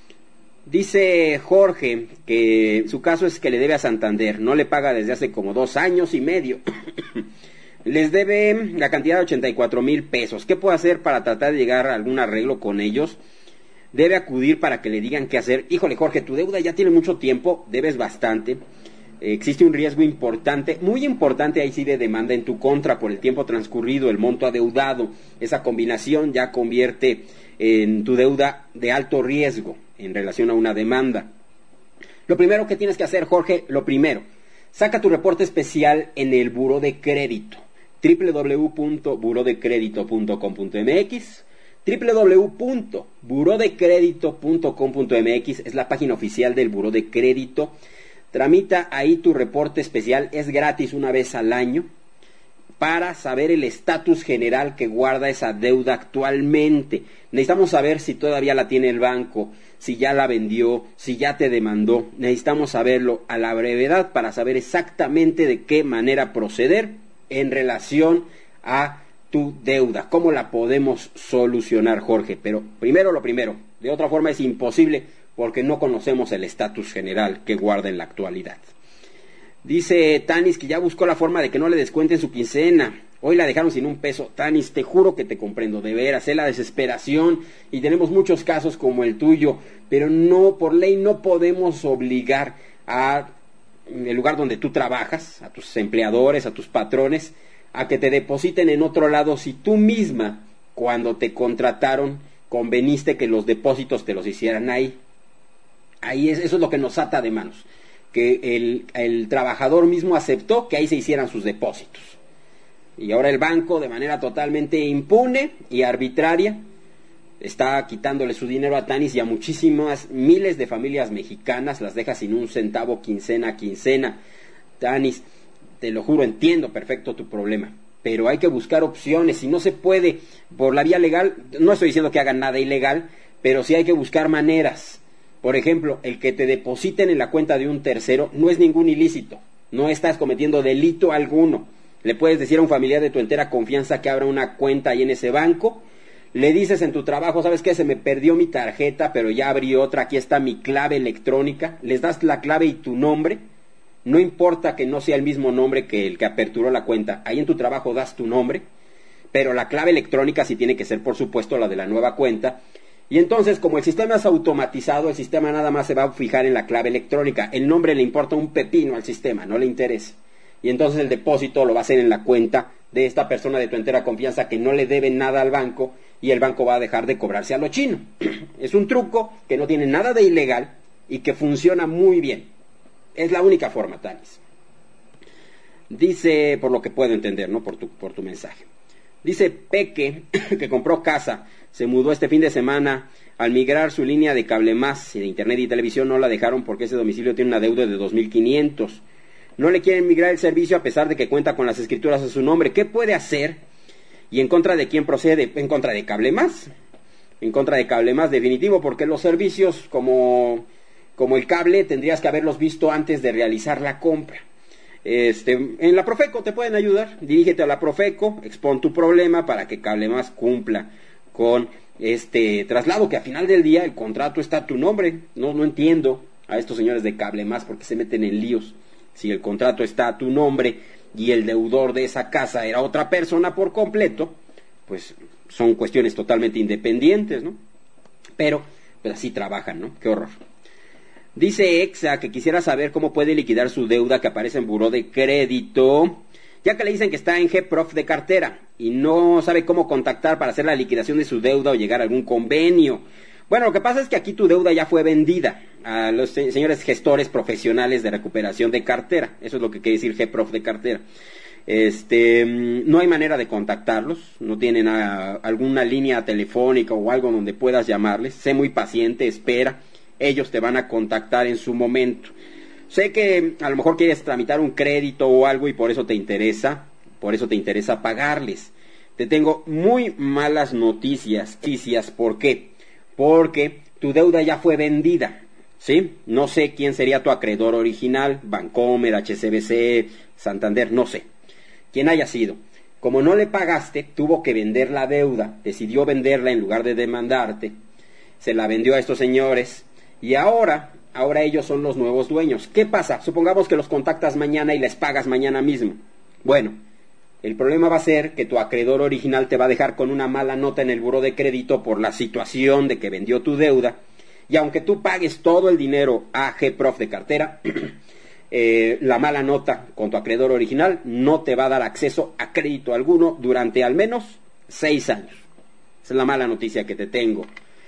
Dice Jorge que su caso es que le debe a Santander, no le paga desde hace como dos años y medio. Les debe la cantidad de ochenta y cuatro mil pesos. ¿Qué puede hacer para tratar de llegar a algún arreglo con ellos? Debe acudir para que le digan qué hacer. Híjole, Jorge, tu deuda ya tiene mucho tiempo, debes bastante. Eh, existe un riesgo importante, muy importante ahí sí de demanda en tu contra por el tiempo transcurrido, el monto adeudado. Esa combinación ya convierte en tu deuda de alto riesgo en relación a una demanda. Lo primero que tienes que hacer, Jorge, lo primero, saca tu reporte especial en el Buró de Crédito, doble u doble u doble u punto buró de crédito punto com punto m x, doble u doble u doble u punto buró de crédito punto com punto m x, es la página oficial del Buró de Crédito. Tramita ahí tu reporte especial, es gratis una vez al año, para saber el estatus general que guarda esa deuda actualmente. Necesitamos saber si todavía la tiene el banco, si ya la vendió, si ya te demandó. Necesitamos saberlo a la brevedad para saber exactamente de qué manera proceder en relación a tu deuda. ¿Cómo la podemos solucionar, Jorge? Pero primero lo primero, de otra forma es imposible porque no conocemos el estatus general que guarda en la actualidad. Dice Tanis que ya buscó la forma de que no le descuenten su quincena. Hoy la dejaron sin un peso. Tanis, te juro que te comprendo, de veras, es la desesperación y tenemos muchos casos como el tuyo, pero no, por ley no podemos obligar a el lugar donde tú trabajas, a tus empleadores, a tus patrones, a que te depositen en otro lado si tú misma, cuando te contrataron, conveniste que los depósitos te los hicieran ahí. Ahí es, eso es lo que nos ata de manos, que el, el trabajador mismo aceptó que ahí se hicieran sus depósitos. Y ahora el banco, de manera totalmente impune y arbitraria, está quitándole su dinero a Tanis y a muchísimas, miles de familias mexicanas, las deja sin un centavo quincena a quincena. Tanis, te lo juro, entiendo perfecto tu problema, pero hay que buscar opciones. Si no se puede por la vía legal, no estoy diciendo que hagan nada ilegal, pero sí hay que buscar maneras. Por ejemplo, el que te depositen en la cuenta de un tercero no es ningún ilícito, no estás cometiendo delito alguno. Le puedes decir a un familiar de tu entera confianza que abra una cuenta ahí en ese banco. Le dices en tu trabajo, ¿sabes qué? Se me perdió mi tarjeta, pero ya abrí otra, aquí está mi clave electrónica. Les das la clave y tu nombre. No importa que no sea el mismo nombre que el que aperturó la cuenta. Ahí en tu trabajo das tu nombre, pero la clave electrónica sí tiene que ser, por supuesto, la de la nueva cuenta. Y entonces, como el sistema es automatizado, el sistema nada más se va a fijar en la clave electrónica. El nombre le importa un pepino al sistema, no le interesa. Y entonces el depósito lo va a hacer en la cuenta de esta persona de tu entera confianza que no le debe nada al banco, y el banco va a dejar de cobrarse a lo chino. Es un truco que no tiene nada de ilegal y que funciona muy bien. Es la única forma, Tanis. Dice, por lo que puedo entender, ¿no? Por tu, por tu mensaje. Dice Peque, que compró casa, se mudó este fin de semana. Al migrar su línea de cable más y de internet y televisión no la dejaron porque ese domicilio tiene una deuda de dos mil quinientos. No le quieren migrar el servicio a pesar de que cuenta con las escrituras a su nombre. ¿Qué puede hacer? ¿Y en contra de quién procede? En contra de Cable Más. En contra de Cable Más, definitivo, porque los servicios como, como el cable tendrías que haberlos visto antes de realizar la compra. Este, en la Profeco te pueden ayudar. Dirígete a la Profeco, expon tu problema para que Cable Más cumpla con este traslado, que al final del día el contrato está a tu nombre. No, no entiendo a estos señores de Cable Más porque se meten en líos. Si el contrato está a tu nombre y el deudor de esa casa era otra persona por completo, pues son cuestiones totalmente independientes, ¿no? Pero, pues así trabajan, ¿no? Qué horror. Dice Exa que quisiera saber cómo puede liquidar su deuda que aparece en buró de crédito, ya que le dicen que está en G-Prof de cartera y no sabe cómo contactar para hacer la liquidación de su deuda o llegar a algún convenio. Bueno, lo que pasa es que aquí tu deuda ya fue vendida a los se- señores gestores profesionales de recuperación de cartera. Eso es lo que quiere decir G-Prof de cartera. Este, no hay manera de contactarlos, no tienen a, alguna línea telefónica o algo donde puedas llamarles. Sé muy paciente, espera, ellos te van a contactar en su momento. Sé que a lo mejor quieres tramitar un crédito o algo y por eso te interesa, por eso te interesa pagarles. Te tengo muy malas noticias, noticias, ¿por qué? Porque tu deuda ya fue vendida, ¿sí? No sé quién sería tu acreedor original, Bancomer, H S B C, Santander, no sé. Quién haya sido. Como no le pagaste, tuvo que vender la deuda, decidió venderla en lugar de demandarte, se la vendió a estos señores y ahora, ahora ellos son los nuevos dueños. ¿Qué pasa? Supongamos que los contactas mañana y les pagas mañana mismo. Bueno, el problema va a ser que tu acreedor original te va a dejar con una mala nota en el buró de crédito por la situación de que vendió tu deuda, y aunque tú pagues todo el dinero a G-Prof de cartera, eh, la mala nota con tu acreedor original no te va a dar acceso a crédito alguno durante al menos seis años. Esa es la mala noticia que te tengo.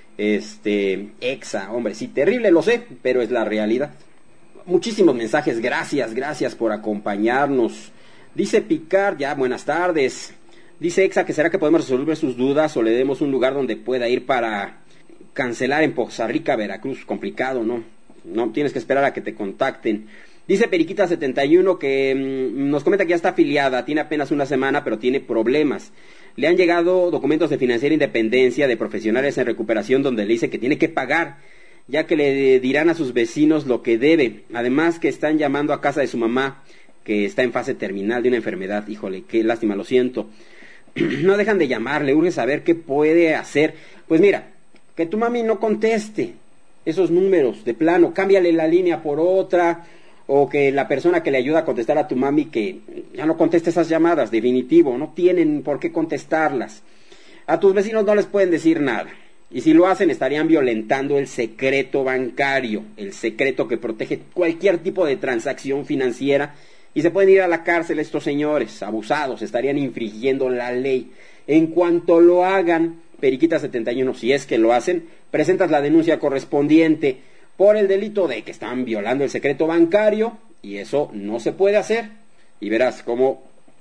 Este, Exa, hombre, sí, terrible, lo sé, pero es la realidad. Muchísimos mensajes, gracias, gracias por acompañarnos. Dice Picard, ya, buenas tardes. Dice Exa que será que podemos resolver sus dudas o le demos un lugar donde pueda ir para cancelar en Poza Rica, Veracruz. Complicado, ¿no? No, tienes que esperar a que te contacten. Dice Periquita setenta y uno que mmm, nos comenta que ya está afiliada, tiene apenas una semana, pero tiene problemas. Le han llegado documentos de Financiera Independencia de profesionales en recuperación donde le dice que tiene que pagar, ya que le dirán a sus vecinos lo que debe. Además que están llamando a casa de su mamá, que está en fase terminal de una enfermedad. Híjole, qué lástima, lo siento. No dejan de llamar, le urge saber qué puede hacer. Pues mira, que tu mami no conteste esos números de plano, cámbiale la línea por otra, o que la persona que le ayuda a contestar a tu mami que ya no conteste esas llamadas, definitivo, no tienen por qué contestarlas. A tus vecinos no les pueden decir nada, y si lo hacen estarían violentando el secreto bancario, el secreto que protege cualquier tipo de transacción financiera, y se pueden ir a la cárcel estos señores abusados, estarían infringiendo la ley. En cuanto lo hagan, Periquita setenta y uno, si es que lo hacen, presentas la denuncia correspondiente por el delito de que están violando el secreto bancario, y eso no se puede hacer, y verás cómo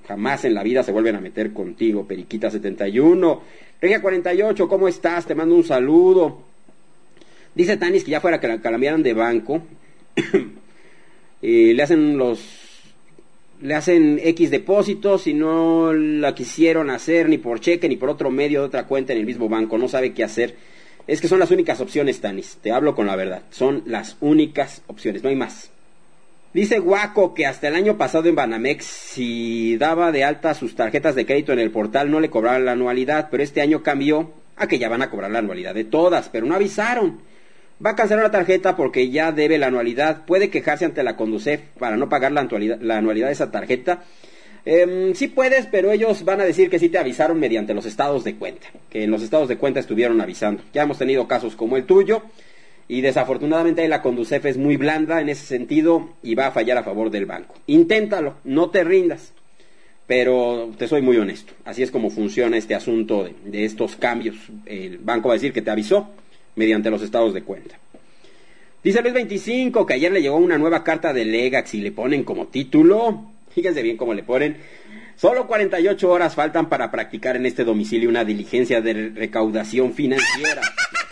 Jamás en la vida se vuelven a meter contigo, Periquita setenta y uno. Regia cuarenta y ocho, ¿cómo estás? Te mando un saludo. Dice Tanis que ya fuera que la cambiaran de banco. eh, le hacen los... Le hacen X depósitos y no la quisieron hacer ni por cheque ni por otro medio de otra cuenta en el mismo banco. No sabe qué hacer. Es que son las únicas opciones, Tanis. Te hablo con la verdad. Son las únicas opciones, no hay más. Dice Guaco que hasta el año pasado en Banamex, si daba de alta sus tarjetas de crédito en el portal, no le cobraban la anualidad, pero este año cambió a que ya van a cobrar la anualidad de todas, pero no avisaron. Va a cancelar la tarjeta porque ya debe la anualidad. Puede quejarse ante la Conducef para no pagar la anualidad, la anualidad de esa tarjeta. Eh, sí puedes, pero ellos van a decir que sí te avisaron mediante los estados de cuenta, que en los estados de cuenta estuvieron avisando. Ya hemos tenido casos como el tuyo. Y desafortunadamente la Conducef es muy blanda en ese sentido y va a fallar a favor del banco. Inténtalo, no te rindas. Pero te soy muy honesto. Así es como funciona este asunto de, de estos cambios. El banco va a decir que te avisó mediante los estados de cuenta. Dice Luis veinticinco que ayer le llegó una nueva carta de Legax y le ponen como título. Fíjense bien cómo le ponen. Solo cuarenta y ocho horas faltan para practicar en este domicilio una diligencia de recaudación financiera.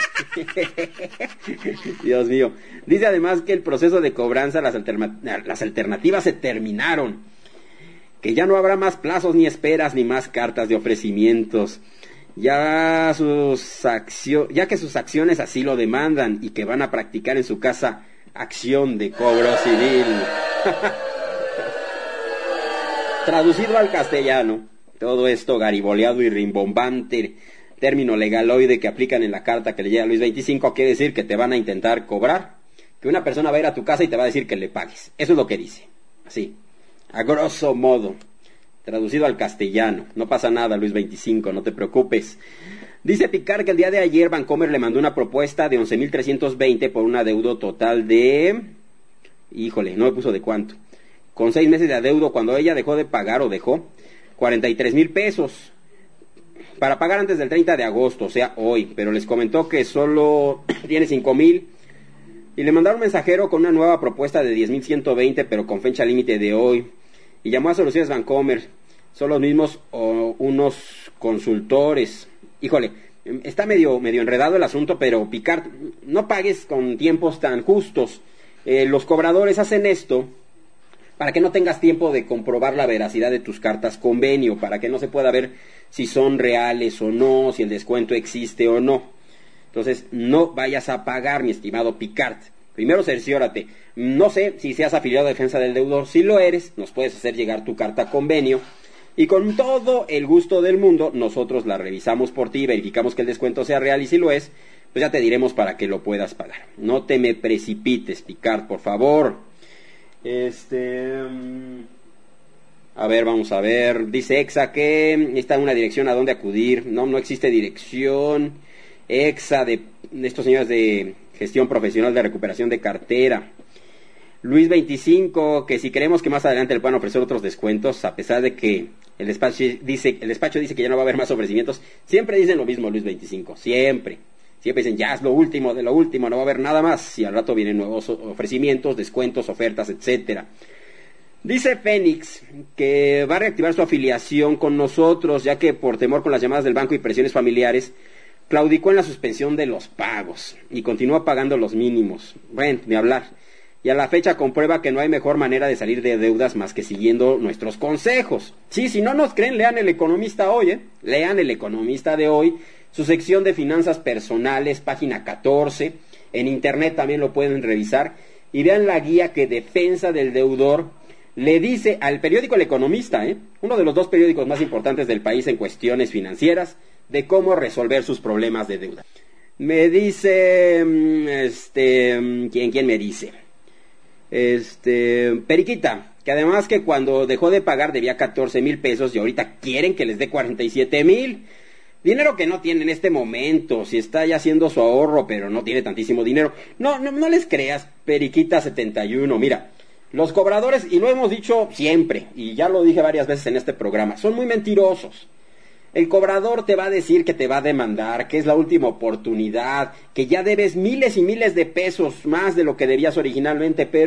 Dios mío. Dice además que el proceso de cobranza, las, alterna- las alternativas se terminaron, que ya no habrá más plazos ni esperas ni más cartas de ofrecimientos, ya sus accio- ya que sus acciones así lo demandan y que van a practicar en su casa acción de cobro civil. Traducido al castellano, todo esto gariboleado y rimbombante término legaloide que aplican en la carta que le llega a Luis veinticinco, quiere decir que te van a intentar cobrar, que una persona va a ir a tu casa y te va a decir que le pagues. Eso es lo que dice, así, a grosso modo, traducido al castellano. No pasa nada, Luis veinticinco, no te preocupes. Dice Picar que el día de ayer Bancomer le mandó una propuesta de once mil trescientos veinte por un adeudo total de... Híjole, no me puso de cuánto. Con seis meses de adeudo, cuando ella dejó de pagar o dejó cuarenta y tres mil pesos. Para pagar antes del treinta de agosto, o sea, hoy. Pero les comentó que solo tiene cinco mil. Y le mandaron un mensajero con una nueva propuesta de diez mil ciento veinte, pero con fecha límite de hoy. Y llamó a Soluciones Bancomer. Son los mismos o unos consultores. Híjole, está medio, medio enredado el asunto, pero Picard, no pagues con tiempos tan justos. Eh, los cobradores hacen esto para que no tengas tiempo de comprobar la veracidad de tus cartas convenio, para que no se pueda ver si son reales o no, si el descuento existe o no. Entonces, no vayas a pagar, mi estimado Picard. Primero cerciórate. No sé si seas afiliado a Defensa del Deudor. Si lo eres, nos puedes hacer llegar tu carta convenio. Y con todo el gusto del mundo, nosotros la revisamos por ti, verificamos que el descuento sea real y si lo es, pues ya te diremos para que lo puedas pagar. No te me precipites, Picard, por favor. Este... A ver, vamos a ver. Dice Exa que está una dirección a dónde acudir. No, no existe dirección. Exa de, de estos señores de gestión profesional de recuperación de cartera. Luis veinticinco, que si creemos que más adelante le puedan ofrecer otros descuentos, a pesar de que el despacho dice, el despacho dice que ya no va a haber más ofrecimientos, siempre dicen lo mismo, Luis veinticinco, siempre. Siempre dicen, ya es lo último de lo último, no va a haber nada más. Y al rato vienen nuevos ofrecimientos, descuentos, ofertas, etcétera. Dice Fénix que va a reactivar su afiliación con nosotros, ya que por temor con las llamadas del banco y presiones familiares, claudicó en la suspensión de los pagos y continúa pagando los mínimos. Bueno, ni hablar. Y a la fecha comprueba que no hay mejor manera de salir de deudas más que siguiendo nuestros consejos. Sí, si no nos creen, lean El Economista hoy, ¿eh? Lean El Economista de hoy, su sección de finanzas personales, página catorce. En internet también lo pueden revisar. Y vean la guía que Defensa del Deudor le dice al periódico El Economista, ¿eh? Uno de los dos periódicos más importantes del país en cuestiones financieras, de cómo resolver sus problemas de deuda. Me dice, este, ¿quién, quién me dice? Este, Periquita, que además que cuando dejó de pagar debía catorce mil pesos y ahorita quieren que les dé cuarenta y siete mil. Dinero que no tiene en este momento, si está ya haciendo su ahorro, pero no tiene tantísimo dinero. No, no, no les creas, Periquita setenta y uno, mira, los cobradores, y lo hemos dicho siempre, y ya lo dije varias veces en este programa, son muy mentirosos. El cobrador te va a decir que te va a demandar, que es la última oportunidad, que ya debes miles y miles de pesos más de lo que debías originalmente, pero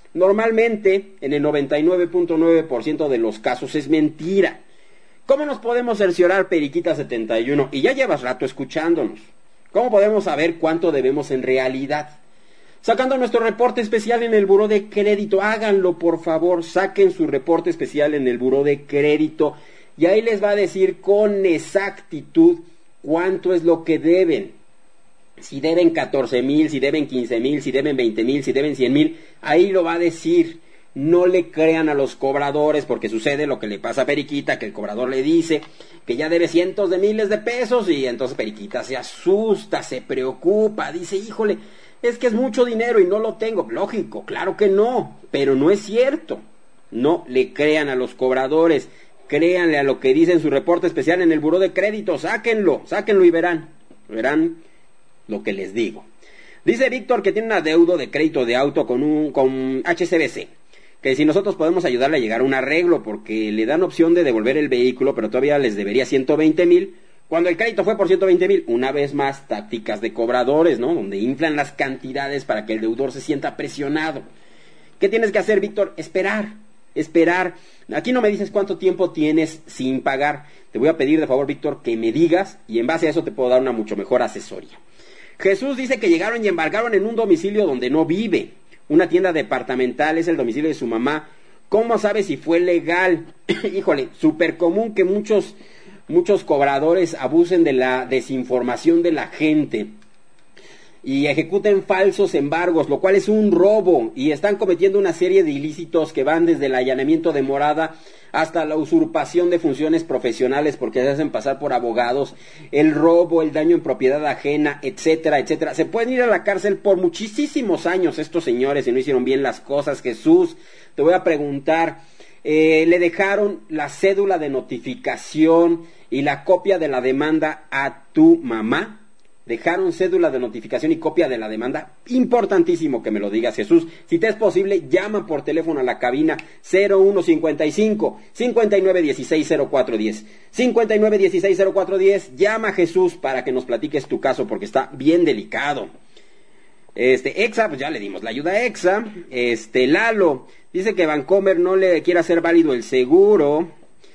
Normalmente, en el noventa y nueve punto nueve por ciento de los casos es mentira. ¿Cómo nos podemos cerciorar, Periquita setenta y uno? Y ya llevas rato escuchándonos. ¿Cómo podemos saber cuánto debemos en realidad? Sacando nuestro reporte especial en el buró de crédito. Háganlo, por favor. Saquen su reporte especial en el buró de crédito. Y ahí les va a decir con exactitud cuánto es lo que deben. Si deben catorce mil, si deben quince mil, si deben veinte mil, si deben cien mil. Ahí lo va a decir. No le crean a los cobradores, porque sucede lo que le pasa a Periquita, que el cobrador le dice que ya debe cientos de miles de pesos, y entonces Periquita se asusta, se preocupa, dice, híjole, es que es mucho dinero y no lo tengo. Lógico, claro que no, pero no es cierto. No le crean a los cobradores, créanle a lo que dice en su reporte especial en el buró de crédito, sáquenlo, sáquenlo y verán, verán lo que les digo. Dice Víctor que tiene un adeudo de crédito de auto con un con H C B C. Que si nosotros podemos ayudarle a llegar a un arreglo, porque le dan opción de devolver el vehículo, pero todavía les debería ciento veinte mil, cuando el crédito fue por ciento veinte mil. Una vez más, tácticas de cobradores, ¿no? Donde inflan las cantidades para que el deudor se sienta presionado. ¿Qué tienes que hacer, Víctor? Esperar, esperar. Aquí no me dices cuánto tiempo tienes sin pagar. Te voy a pedir de favor, Víctor, que me digas, y en base a eso te puedo dar una mucho mejor asesoría. Jesús dice que llegaron y embarcaron en un domicilio donde no vive. Una tienda departamental, es el domicilio de su mamá. ¿Cómo sabe si fue legal? Híjole, súper común que muchos, muchos cobradores abusen de la desinformación de la gente y ejecuten falsos embargos, lo cual es un robo, y están cometiendo una serie de ilícitos que van desde el allanamiento de morada hasta la usurpación de funciones profesionales, porque se hacen pasar por abogados, el robo, el daño en propiedad ajena, etcétera, etcétera. Se pueden ir a la cárcel por muchísimos años estos señores si no hicieron bien las cosas. Jesús, te voy a preguntar, eh, ¿le dejaron la cédula de notificación y la copia de la demanda a tu mamá? ¿Dejaron cédula de notificación y copia de la demanda? Importantísimo que me lo digas, Jesús. Si te es posible, llama por teléfono a la cabina cero uno cincuenta y cinco, cincuenta y nueve dieciséis cero cuatro diez. cincuenta y nueve dieciséis cero cuatro diez. Llama, Jesús, para que nos platiques tu caso, porque está bien delicado. Este, Exa, pues ya le dimos la ayuda a Exa. Este, Lalo, dice que Bancomer no le quiere hacer válido el seguro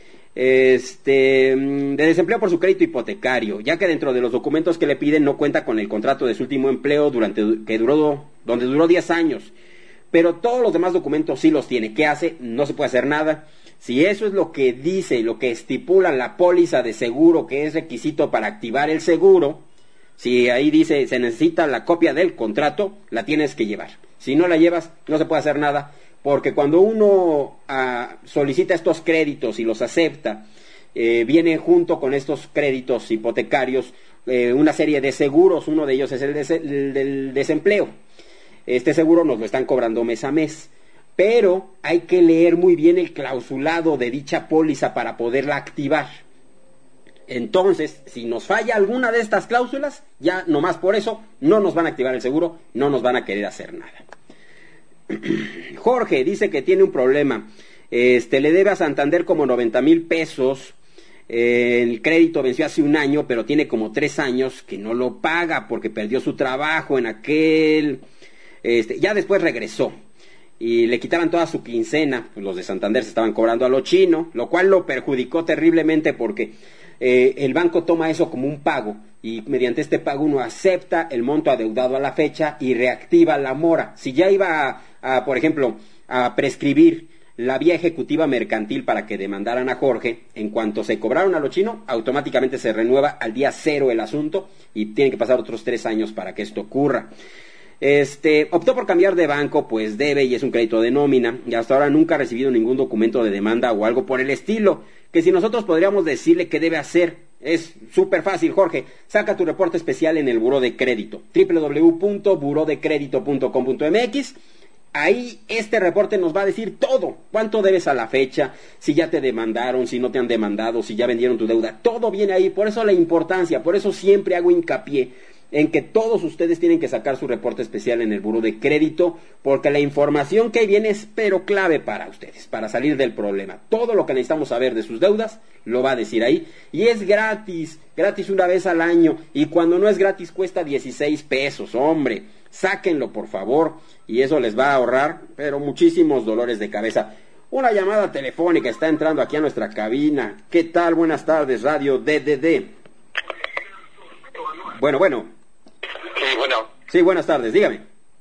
este de desempleo por su crédito hipotecario, ya que dentro de los documentos que le piden no cuenta con el contrato de su último empleo durante que duró donde duró diez años, pero todos los demás documentos sí los tiene. ¿Qué hace? No se puede hacer nada. Si eso es lo que dice, lo que estipula la póliza de seguro, que es requisito para activar el seguro, si ahí dice se necesita la copia del contrato, la tienes que llevar. Si no la llevas, no se puede hacer nada. Porque cuando uno ah, solicita estos créditos y los acepta, eh, viene junto con estos créditos hipotecarios eh, una serie de seguros. Uno de ellos es el, des el del desempleo. Este seguro nos lo están cobrando mes a mes. Pero hay que leer muy bien el clausulado de dicha póliza para poderla activar. Entonces, si nos falla alguna de estas cláusulas, ya nomás por eso no nos van a activar el seguro, no nos van a querer hacer nada. Jorge dice que tiene un problema, este le debe a Santander como noventa mil pesos, eh, el crédito venció hace un año, pero tiene como tres años que no lo paga porque perdió su trabajo en aquel, este, ya después regresó y le quitaban toda su quincena, pues los de Santander se estaban cobrando a lo chino, lo cual lo perjudicó terriblemente porque eh, el banco toma eso como un pago y mediante este pago uno acepta el monto adeudado a la fecha y reactiva la mora. Si ya iba a, a por ejemplo, a prescribir la vía ejecutiva mercantil para que demandaran a Jorge, en cuanto se cobraron a lo chino, automáticamente se renueva al día cero el asunto y tienen que pasar otros tres años para que esto ocurra. Este, optó por cambiar de banco, pues debe y es un crédito de nómina, y hasta ahora nunca ha recibido ningún documento de demanda o algo por el estilo, que si nosotros podríamos decirle qué debe hacer. Es súper fácil, Jorge. Saca tu reporte especial en el buró de crédito, doble u doble u doble u punto buró de crédito punto com punto m x. Ahí este reporte nos va a decir todo. Cuánto debes a la fecha, si ya te demandaron, si no te han demandado, si ya vendieron tu deuda. Todo viene ahí. Por eso la importancia, por eso siempre hago hincapié en que todos ustedes tienen que sacar su reporte especial en el buró de crédito, porque la información que ahí viene es pero clave para ustedes, para salir del problema. Todo lo que necesitamos saber de sus deudas lo va a decir ahí, y es gratis, gratis una vez al año, y cuando no es gratis cuesta dieciséis pesos, hombre. sáquenlo por favor, y eso les va a ahorrar, pero muchísimos dolores de cabeza. Una llamada telefónica está entrando aquí a nuestra cabina. ¿Qué tal? Buenas tardes, Radio D D D. Bueno, bueno. Sí, bueno. Sí, buenas tardes, dígame.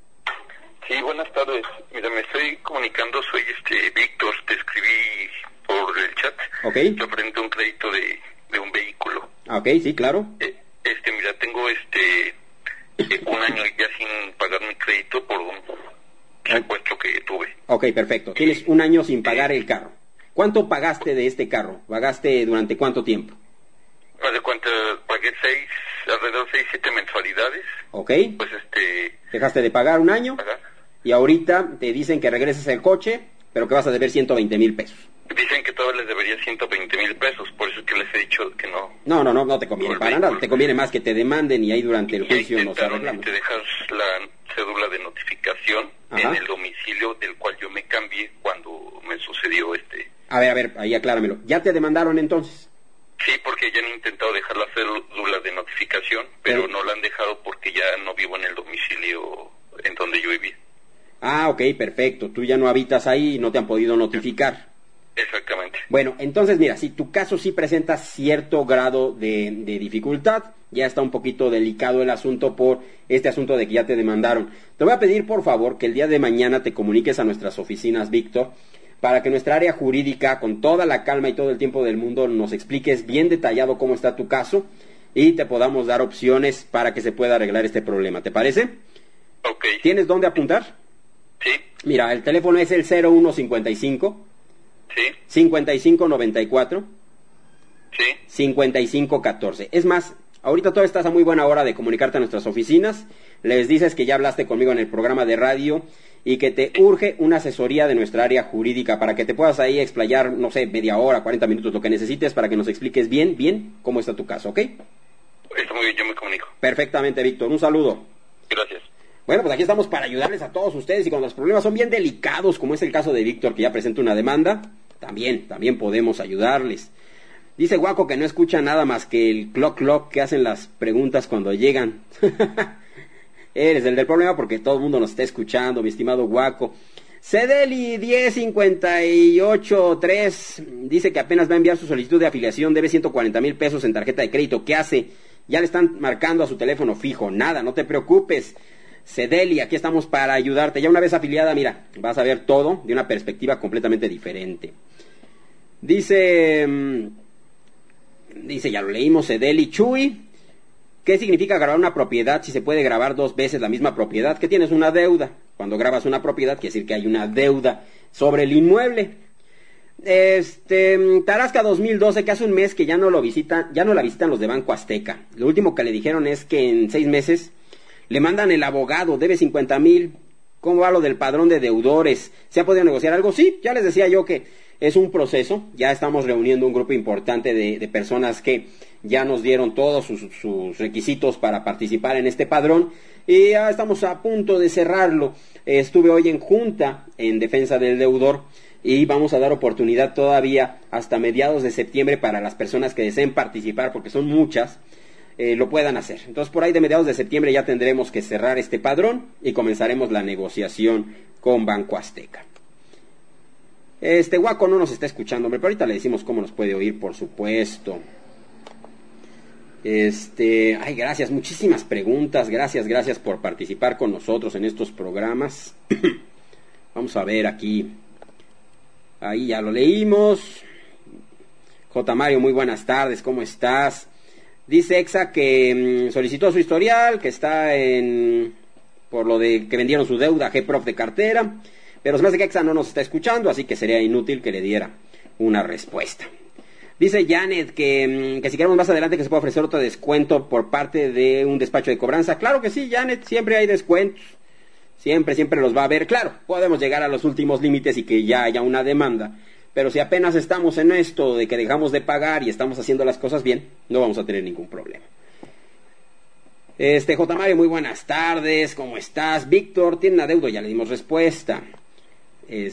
Sí, buenas tardes. Mira, me estoy comunicando, soy este Víctor, te escribí por el chat. Ok. Yo presenté un crédito de, de un vehículo. Ok, sí, claro. Eh, este, mira, tengo este eh, un año ya sin pagar mi crédito por un secuestro que tuve. Ok, perfecto. Tienes un año sin pagar el carro. ¿Cuánto pagaste de este carro? ¿Pagaste durante cuánto tiempo? Haz de cuenta, pagué seis, alrededor de seis, siete mensualidades. Ok. Pues este... Dejaste de pagar un año. Pagar. Y ahorita te dicen que regreses el coche, pero que vas a deber ciento veinte mil pesos. Dicen que todavía les debería ciento veinte mil pesos, por eso es que les he dicho que no. No, no, no, no te conviene Por para vehículo. nada. Te conviene más que te demanden y ahí durante el Ya juicio nos intentaron arreglamos. este, dejar la cédula de notificación Ajá. en el domicilio del cual yo me cambié cuando me sucedió este... A ver, a ver, ahí acláramelo. ¿Ya te demandaron entonces? Sí, porque ya han intentado dejar la cédula de notificación, pero Pero- no la han dejado porque ya no vivo en el domicilio en donde yo vivía. Ah, ok, perfecto. Tú ya no habitas ahí y no te han podido notificar. Exactamente. Bueno, entonces mira, si tu caso sí presenta cierto grado de, de dificultad, ya está un poquito delicado el asunto por este asunto de que ya te demandaron. Te voy a pedir por favor que el día de mañana te comuniques a nuestras oficinas, Víctor, para que nuestra área jurídica, con toda la calma y todo el tiempo del mundo, nos expliques bien detallado cómo está tu caso y te podamos dar opciones para que se pueda arreglar este problema. ¿Te parece? Ok. ¿Tienes dónde apuntar? Sí, Mira, el teléfono es el cero uno cincuenta y cinco, sí, cincuenta y cinco noventa y cuatro, sí. cincuenta y cinco catorce. Es más, ahorita todavía estás a muy buena hora de comunicarte a nuestras oficinas. Les dices que ya hablaste conmigo en el programa de radio y que te urge una asesoría de nuestra área jurídica para que te puedas ahí explayar, no sé, media hora, cuarenta minutos, lo que necesites para que nos expliques bien, bien cómo está tu caso, ¿ok? Está muy bien, yo me comunico. Perfectamente, Víctor. Un saludo. Gracias. Bueno, pues aquí estamos para ayudarles a todos ustedes y cuando los problemas son bien delicados, como es el caso de Víctor, que ya presenta una demanda, también, también podemos ayudarles. Dice Guaco que no escucha nada más que el clock clock que hacen las preguntas cuando llegan. Eres el del problema porque todo el mundo nos está escuchando, mi estimado Guaco. Cedeli diez cincuenta y ocho tres dice que apenas va a enviar su solicitud de afiliación, debe ciento cuarenta mil pesos en tarjeta de crédito. ¿Qué hace? Ya le están marcando a su teléfono fijo. Nada, no te preocupes. Cedeli, aquí estamos para ayudarte. Ya una vez afiliada, mira, vas a ver todo de una perspectiva completamente diferente. Dice, mmm, dice, ya lo leímos, Cedeli Chuy. ¿Qué significa grabar una propiedad si se puede grabar dos veces la misma propiedad? Que tienes una deuda. Cuando grabas una propiedad quiere decir que hay una deuda sobre el inmueble. Este, Tarasca dos mil doce, que hace un mes que ya no lo visitan, ya no la visitan los de Banco Azteca. Lo último que le dijeron es que en seis meses le mandan el abogado, debe cincuenta mil. ¿Cómo va lo del padrón de deudores? ¿Se ha podido negociar algo? Sí, ya les decía yo que es un proceso. Ya estamos reuniendo un grupo importante de, de personas que ya nos dieron todos sus, sus requisitos para participar en este padrón. Y ya estamos a punto de cerrarlo. Eh, estuve hoy en junta en defensa del deudor y vamos a dar oportunidad todavía hasta mediados de septiembre para las personas que deseen participar, porque son muchas. Eh, lo puedan hacer. Entonces por ahí de mediados de septiembre ya tendremos que cerrar este padrón y comenzaremos la negociación con Banco Azteca. Este Guaco no nos está escuchando, hombre, pero ahorita le decimos cómo nos puede oír, por supuesto. Este, ay, gracias, muchísimas preguntas, gracias, gracias por participar con nosotros en estos programas. Vamos a ver aquí. Ahí ya lo leímos. J. Mario, muy buenas tardes, ¿cómo estás? Dice Exa que mmm, solicitó su historial, que está en por lo de que vendieron su deuda a G-Prof de cartera, pero se me hace que Exa no nos está escuchando, así que sería inútil que le diera una respuesta. Dice Janet que, que si queremos más adelante que se puede ofrecer otro descuento por parte de un despacho de cobranza. Claro que sí, Janet, siempre hay descuentos, siempre, siempre los va a haber. Claro, podemos llegar a los últimos límites y que ya haya una demanda. Pero si apenas estamos en esto de que dejamos de pagar y estamos haciendo las cosas bien, no vamos a tener ningún problema. Este, J. Mario, muy buenas tardes, ¿cómo estás? Víctor, tiene una deuda, ya le dimos respuesta.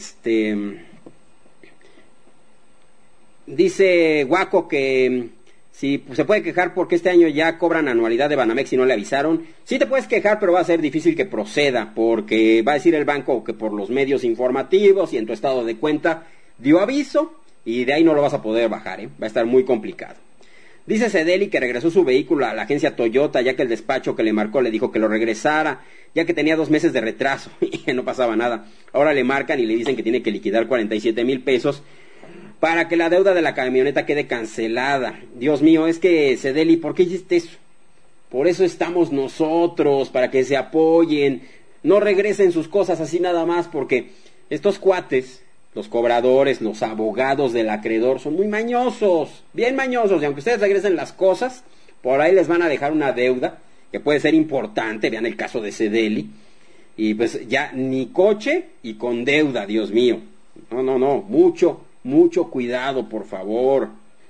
Este, dice Guaco que si pues, se puede quejar porque este año ya cobran anualidad de Banamex y no le avisaron. Sí te puedes quejar, pero va a ser difícil que proceda, porque va a decir el banco que por los medios informativos y en tu estado de cuenta dio aviso, y de ahí no lo vas a poder bajar, ¿eh? Va a estar muy complicado. Dice Cedeli que regresó su vehículo a la agencia Toyota, ya que el despacho que le marcó le dijo que lo regresara, ya que tenía dos meses de retraso y no pasaba nada. Ahora le marcan y le dicen que tiene que liquidar cuarenta y siete mil pesos para que la deuda de la camioneta quede cancelada. Dios mío, es que Cedeli, ¿por qué hiciste eso? Por eso estamos nosotros, para que se apoyen, no regresen sus cosas así nada más, porque estos cuates, los cobradores, los abogados del acreedor, son muy mañosos, bien mañosos, y aunque ustedes regresen las cosas, por ahí les van a dejar una deuda, que puede ser importante, vean el caso de Cedeli, y pues ya ni coche y con deuda, Dios mío. No, no, no, mucho, mucho cuidado, por favor.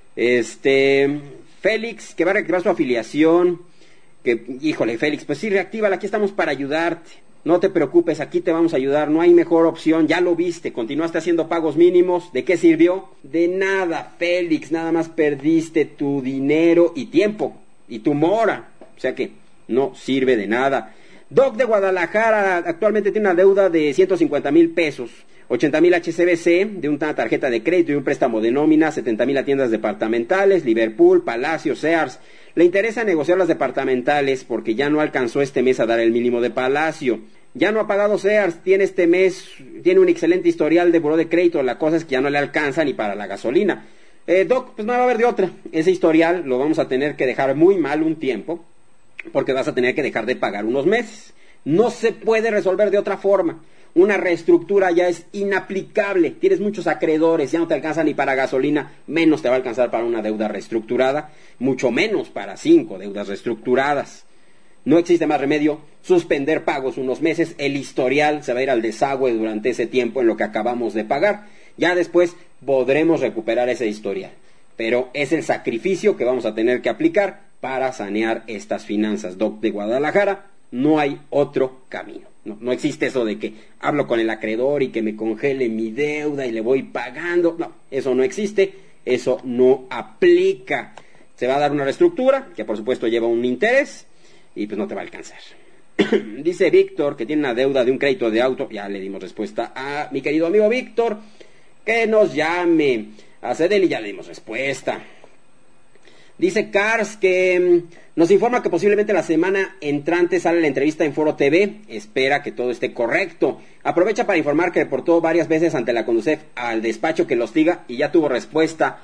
Este, Félix, que va a reactivar su afiliación, que, híjole, Félix, pues sí, reactívala, aquí estamos para ayudarte. No te preocupes, aquí te vamos a ayudar, no hay mejor opción, ya lo viste, continuaste haciendo pagos mínimos, ¿de qué sirvió? De nada, Félix, nada más perdiste tu dinero y tiempo, y tu mora, o sea que no sirve de nada. Doc de Guadalajara actualmente tiene una deuda de ciento cincuenta mil pesos, ochenta mil H C B C de una tarjeta de crédito y un préstamo de nómina, setenta mil a tiendas departamentales, Liverpool, Palacio, Sears. Le interesa negociar las departamentales porque ya no alcanzó este mes a dar el mínimo de Palacio. Ya no ha pagado Sears, tiene este mes, tiene un excelente historial de buró de crédito, la cosa es que ya no le alcanza ni para la gasolina. Eh, Doc, pues no va a haber de otra, ese historial lo vamos a tener que dejar muy mal un tiempo, porque vas a tener que dejar de pagar unos meses. No se puede resolver de otra forma. Una reestructura ya es inaplicable. Tienes muchos acreedores, ya no te alcanza ni para gasolina, menos te va a alcanzar para una deuda reestructurada, mucho menos para cinco deudas reestructuradas. No existe más remedio, suspender pagos unos meses, el historial se va a ir al desagüe durante ese tiempo en lo que acabamos de pagar. Ya después podremos recuperar ese historial. Pero es el sacrificio que vamos a tener que aplicar para sanear estas finanzas. Doc de Guadalajara, no hay otro camino. No, no existe eso de que hablo con el acreedor y que me congele mi deuda y le voy pagando. No, eso no existe, eso no aplica. Se va a dar una reestructura, que por supuesto lleva un interés, y pues no te va a alcanzar. Dice Víctor que tiene una deuda de un crédito de auto. Ya le dimos respuesta a mi querido amigo Víctor, que nos llame. A Cedeli ya le dimos respuesta. Dice Cars que nos informa que posiblemente la semana entrante sale la entrevista en Foro T V. Espera que todo esté correcto. Aprovecha para informar que reportó varias veces ante la Conducef al despacho que lo hostiga y ya tuvo respuesta.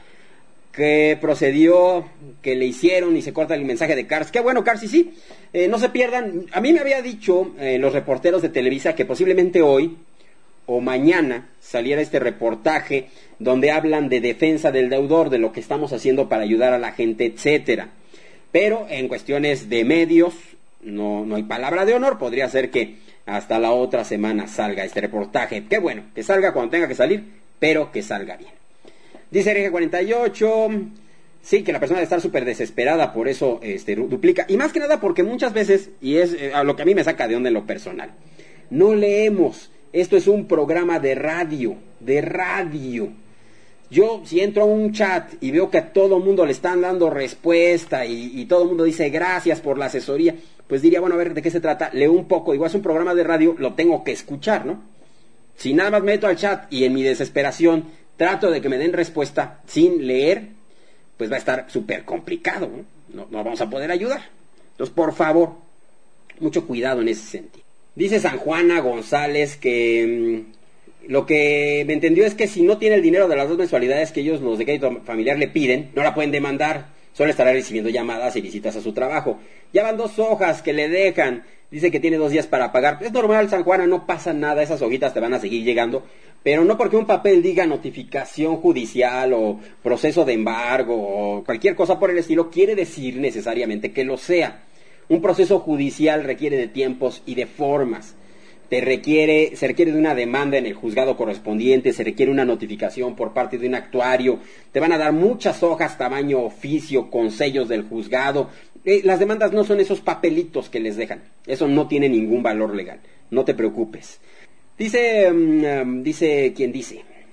Que procedió, que le hicieron y se corta el mensaje de Cars. Qué bueno, Cars, y sí, eh, no se pierdan. A mí me había dicho eh, los reporteros de Televisa que posiblemente hoy o mañana saliera este reportaje donde hablan de defensa del deudor, de lo que estamos haciendo para ayudar a la gente, etcétera. Pero en cuestiones de medios no, no hay palabra de honor. Podría ser que hasta la otra semana salga este reportaje. Qué bueno, que salga cuando tenga que salir, pero que salga bien. Dice R G cuarenta y ocho, sí, que la persona debe estar súper desesperada, por eso este, duplica. Y más que nada porque muchas veces, y es eh, a lo que a mí me saca de onda en lo personal, no leemos. Esto es un programa de radio, de radio. Yo si entro a un chat y veo que a todo mundo le están dando respuesta y, y todo el mundo dice gracias por la asesoría, pues diría, bueno, a ver de qué se trata, leo un poco, igual es un programa de radio, lo tengo que escuchar, ¿no? Si nada más me meto al chat y en mi desesperación trato de que me den respuesta sin leer, pues va a estar súper complicado, ¿no? No, no vamos a poder ayudar. Entonces, por favor, mucho cuidado en ese sentido. Dice San Juana González que mmm, lo que me entendió es que si no tiene el dinero de las dos mensualidades que ellos, los de crédito familiar, le piden, no la pueden demandar. Solo estará recibiendo llamadas y visitas a su trabajo. Ya van dos hojas que le dejan. Dice que tiene dos días para pagar. Es normal, San Juana, no pasa nada. Esas hojitas te van a seguir llegando. Pero no porque un papel diga notificación judicial o proceso de embargo o cualquier cosa por el estilo, quiere decir necesariamente que lo sea. Un proceso judicial requiere de tiempos y de formas. Te requiere, se requiere de una demanda en el juzgado correspondiente, se requiere una notificación por parte de un actuario, te van a dar muchas hojas tamaño oficio con sellos del juzgado. Eh, las demandas no son esos papelitos que les dejan, eso no tiene ningún valor legal, no te preocupes. Dice, um, dice, ¿quién dice?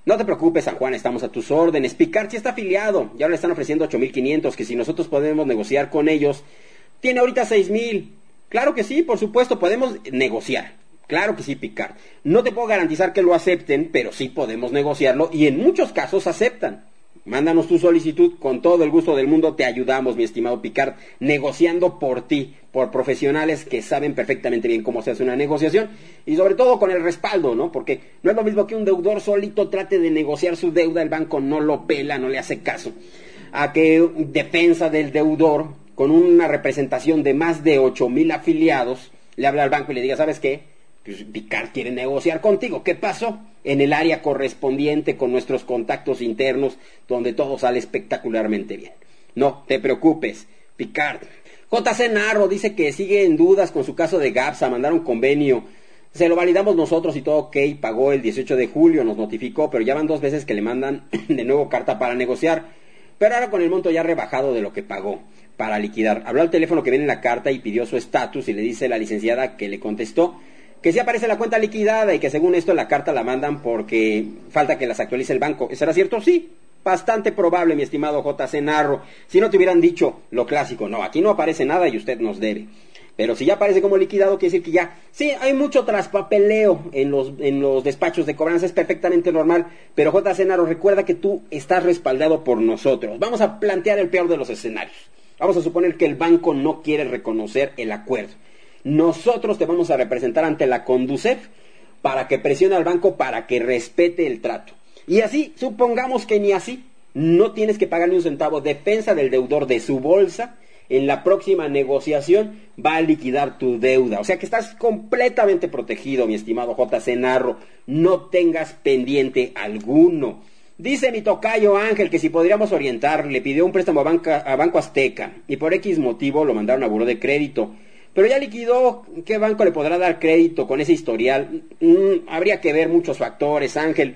No te preocupes, San Juan, estamos a tus órdenes. Picard sí está afiliado, ya le están ofreciendo ocho mil quinientos, que si nosotros podemos negociar con ellos, tiene ahorita seis mil. Claro que sí, por supuesto, podemos negociar. Claro que sí, Picard. No te puedo garantizar que lo acepten, pero sí podemos negociarlo y en muchos casos aceptan. Mándanos tu solicitud, con todo el gusto del mundo te ayudamos, mi estimado Picard, negociando por ti, por profesionales que saben perfectamente bien cómo se hace una negociación y sobre todo con el respaldo, ¿no? Porque no es lo mismo que un deudor solito trate de negociar su deuda, el banco no lo pela, no le hace caso, a que defensa del deudor, con una representación de más de ocho mil afiliados, le habla al banco y le diga, ¿sabes qué? Pues Picard quiere negociar contigo. ¿Qué pasó? En el área correspondiente con nuestros contactos internos, donde todo sale espectacularmente bien. No te preocupes, Picard. J C Narro dice que sigue en dudas con su caso de GAPSA, mandaron convenio. Se lo validamos nosotros y todo ok, pagó el dieciocho de julio, nos notificó, pero ya van dos veces que le mandan de nuevo carta para negociar. Pero ahora con el monto ya rebajado de lo que pagó para liquidar. Habló al teléfono que viene en la carta y pidió su estatus y le dice la licenciada que le contestó que sí aparece la cuenta liquidada y que según esto la carta la mandan porque falta que las actualice el banco. ¿Será cierto? Sí, bastante probable, mi estimado J C Narro. Si no te hubieran dicho lo clásico, no, aquí no aparece nada y usted nos debe. Pero si ya aparece como liquidado, quiere decir que ya... Sí, hay mucho traspapeleo en los, en los despachos de cobranza, es perfectamente normal. Pero J C Narro, recuerda que tú estás respaldado por nosotros. Vamos a plantear el peor de los escenarios. Vamos a suponer que el banco no quiere reconocer el acuerdo. Nosotros te vamos a representar ante la Conducef para que presione al banco para que respete el trato. Y así, supongamos que ni así, no tienes que pagar ni un centavo. Defensa del deudor de su bolsa, en la próxima negociación va a liquidar tu deuda. O sea que estás completamente protegido, mi estimado J C Narro. No tengas pendiente alguno. Dice mi tocayo Ángel que si podríamos orientar, le pidió un préstamo a, banca, a Banco Azteca y por X motivo lo mandaron a buró de crédito. Pero ya liquidó, ¿qué banco le podrá dar crédito con ese historial? Mm, habría que ver muchos factores, Ángel,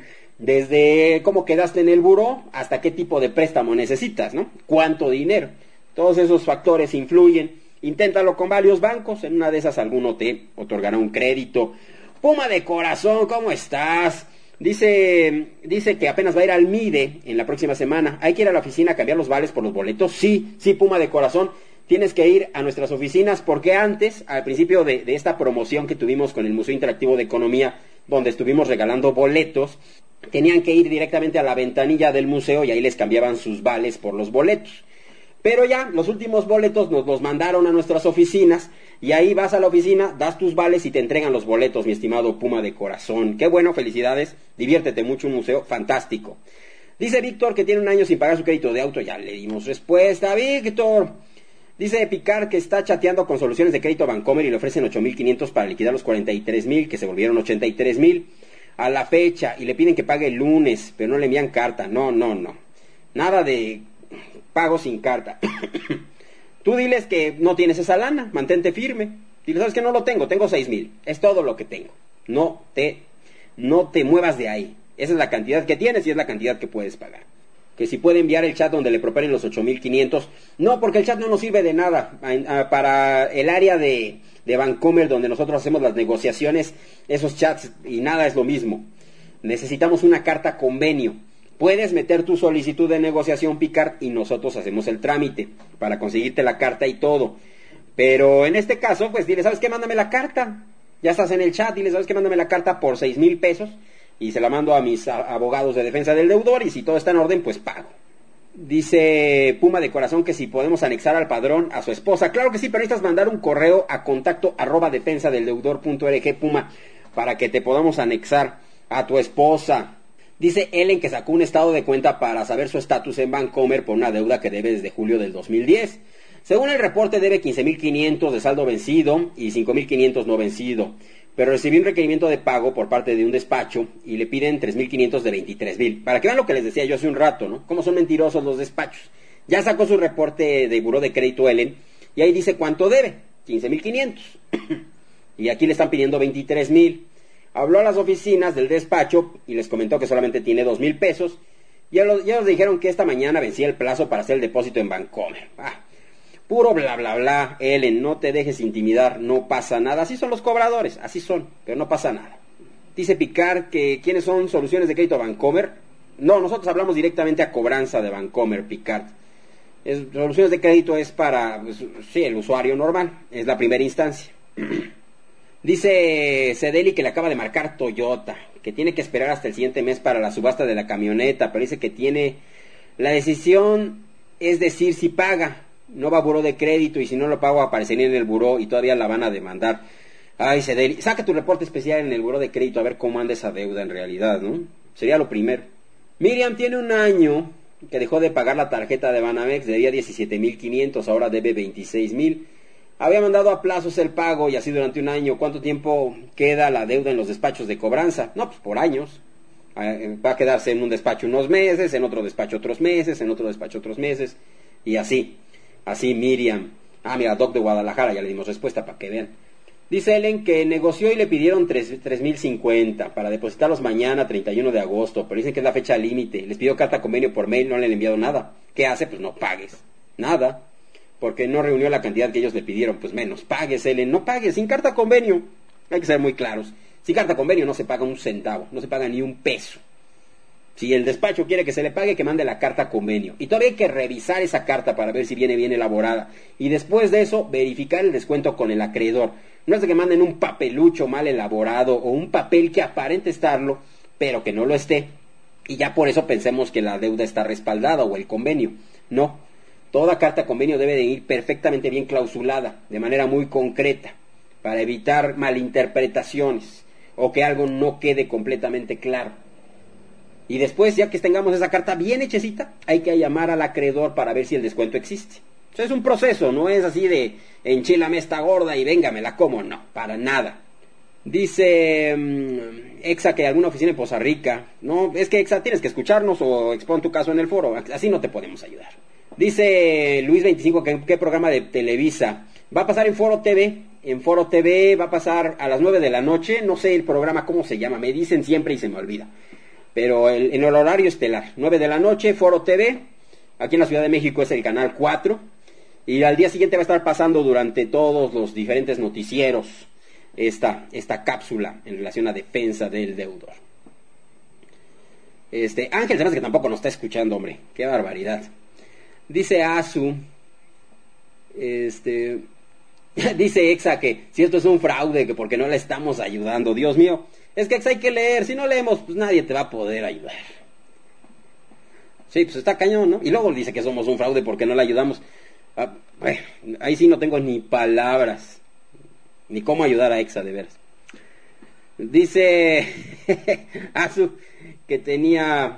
desde cómo quedaste en el buró hasta qué tipo de préstamo necesitas, ¿no? ¿Cuánto dinero? Todos esos factores influyen. Inténtalo con varios bancos, en una de esas alguno te otorgará un crédito. Puma de corazón, ¿cómo estás? Dice, dice que apenas va a ir al MIDE en la próxima semana. ¿Hay que ir a la oficina a cambiar los vales por los boletos? Sí, sí, Puma de corazón. Tienes que ir a nuestras oficinas porque antes, al principio de, de esta promoción que tuvimos con el Museo Interactivo de Economía, donde estuvimos regalando boletos, tenían que ir directamente a la ventanilla del museo y ahí les cambiaban sus vales por los boletos. Pero ya, los últimos boletos nos los mandaron a nuestras oficinas y ahí vas a la oficina, das tus vales y te entregan los boletos, mi estimado Puma de corazón. Qué bueno, felicidades, diviértete mucho, un museo fantástico. Dice Víctor que tiene un año sin pagar su crédito de auto, ya le dimos respuesta, Víctor. Dice Picard que está chateando con Soluciones de Crédito Bancomer y le ofrecen ocho mil quinientos para liquidar los cuarenta y tres mil, que se volvieron ochenta y tres mil a la fecha, y le piden que pague el lunes, pero no le envían carta. No, no, no. Nada de pago sin carta. Tú diles que no tienes esa lana, mantente firme. Dile, ¿sabes que no lo tengo? Tengo seis mil. Es todo lo que tengo. No te, no te muevas de ahí. Esa es la cantidad que tienes y es la cantidad que puedes pagar. Que si puede enviar el chat donde le proparen los ocho mil quinientos. No, porque el chat no nos sirve de nada. Para el área de, de Bancomer, donde nosotros hacemos las negociaciones, esos chats y nada es lo mismo. Necesitamos una carta convenio. Puedes meter tu solicitud de negociación, Picard, y nosotros hacemos el trámite para conseguirte la carta y todo. Pero en este caso, pues dile, ¿sabes qué? Mándame la carta. Ya estás en el chat, dile, ¿sabes qué? Mándame la carta por seis mil pesos. Y se la mando a mis abogados de defensa del deudor y si todo está en orden, pues pago. Dice Puma de corazón que si podemos anexar al padrón a su esposa. Claro que sí, pero necesitas mandar un correo a contacto arroba defensa del deudor punto org, Puma, para que te podamos anexar a tu esposa. Dice Ellen que sacó un estado de cuenta para saber su estatus en Bancomer por una deuda que debe desde julio del dos mil diez. Según el reporte debe quince mil quinientos de saldo vencido y cinco mil quinientos no vencido. Pero recibí un requerimiento de pago por parte de un despacho y le piden tres mil quinientos de veintitrés mil. Para que vean lo que les decía yo hace un rato, ¿no? Cómo son mentirosos los despachos. Ya sacó su reporte de buró de crédito Ellen y ahí dice cuánto debe, quince mil quinientos. Y aquí le están pidiendo veintitrés mil. Habló a las oficinas del despacho y les comentó que solamente tiene dos mil pesos. Y ellos, ellos dijeron que esta mañana vencía el plazo para hacer el depósito en Bancomer. Ah, puro bla bla bla, Ellen, no te dejes intimidar, no pasa nada. Así son los cobradores, así son, pero no pasa nada. Dice Picard que ¿quiénes son Soluciones de Crédito Bancomer? No, nosotros hablamos directamente a cobranza de Bancomer, Picard. Es, soluciones de crédito es para, pues, sí, el usuario normal, es la primera instancia. Dice Cedeli que le acaba de marcar Toyota, que tiene que esperar hasta el siguiente mes para la subasta de la camioneta, pero dice que tiene, la decisión es decir si paga, no va a buró de crédito y si no lo pago aparecería en el buró y todavía la van a demandar. Ay, Cedeli, saca tu reporte especial en el buró de crédito a ver cómo anda esa deuda en realidad, ¿no? Sería lo primero. Miriam tiene un año que dejó de pagar la tarjeta de Banamex, debía diecisiete mil quinientos, ahora debe veintiséis mil. Había mandado a plazos el pago y así durante un año. ¿Cuánto tiempo queda la deuda en los despachos de cobranza? No, pues por años. Va a quedarse en un despacho unos meses, en otro despacho otros meses, en otro despacho otros meses, y así. Así Miriam. Ah, mira, Doc de Guadalajara, ya le dimos respuesta para que vean. Dice Ellen que negoció y le pidieron tres mil cincuenta para depositarlos mañana, treinta y uno de agosto, pero dicen que es la fecha límite. Les pidió carta convenio por mail, no le han enviado nada. ¿Qué hace? Pues no pagues. Nada. Porque no reunió la cantidad que ellos le pidieron. Pues menos. Pagues, Ellen. No pagues. Sin carta convenio. Hay que ser muy claros. Sin carta convenio no se paga un centavo. No se paga ni un peso. Si el despacho quiere que se le pague, que mande la carta convenio. Y todavía hay que revisar esa carta para ver si viene bien elaborada. Y después de eso, verificar el descuento con el acreedor. No es de que manden un papelucho mal elaborado o un papel que aparente estarlo, pero que no lo esté. Y ya por eso pensemos que la deuda está respaldada o el convenio. No. Toda carta convenio debe de ir perfectamente bien clausulada, de manera muy concreta, para evitar malinterpretaciones o que algo no quede completamente claro. Y después, ya que tengamos esa carta bien hechecita, hay que llamar al acreedor para ver si el descuento existe. O sea, es un proceso, no es así de enchilame esta gorda y venga, me la como, no, para nada. Dice um, Exa que alguna oficina en Poza Rica. No, es que Exa tienes que escucharnos o expon tu caso en el foro, así no te podemos ayudar. Dice Luis veinticinco que qué programa de Televisa. Va a pasar en Foro T V, en Foro T V va a pasar a las nueve de la noche, no sé el programa cómo se llama, me dicen siempre y se me olvida. Pero el, en el horario estelar, nueve de la noche, Foro T V, aquí en la Ciudad de México es el canal cuatro, y al día siguiente va a estar pasando durante todos los diferentes noticieros esta, esta cápsula en relación a defensa del deudor. Este, Ángel, se me hace que tampoco nos está escuchando, hombre, qué barbaridad. Dice Azu, este, dice Exa que si esto es un fraude, que porque no le estamos ayudando, Dios mío, es que Exa hay que leer, si no leemos, pues nadie te va a poder ayudar. Sí, pues está cañón, ¿no? Y luego dice que somos un fraude porque no le ayudamos. Ah, bueno, ahí sí no tengo ni palabras, ni cómo ayudar a Exa, de veras. Dice Azu que tenía...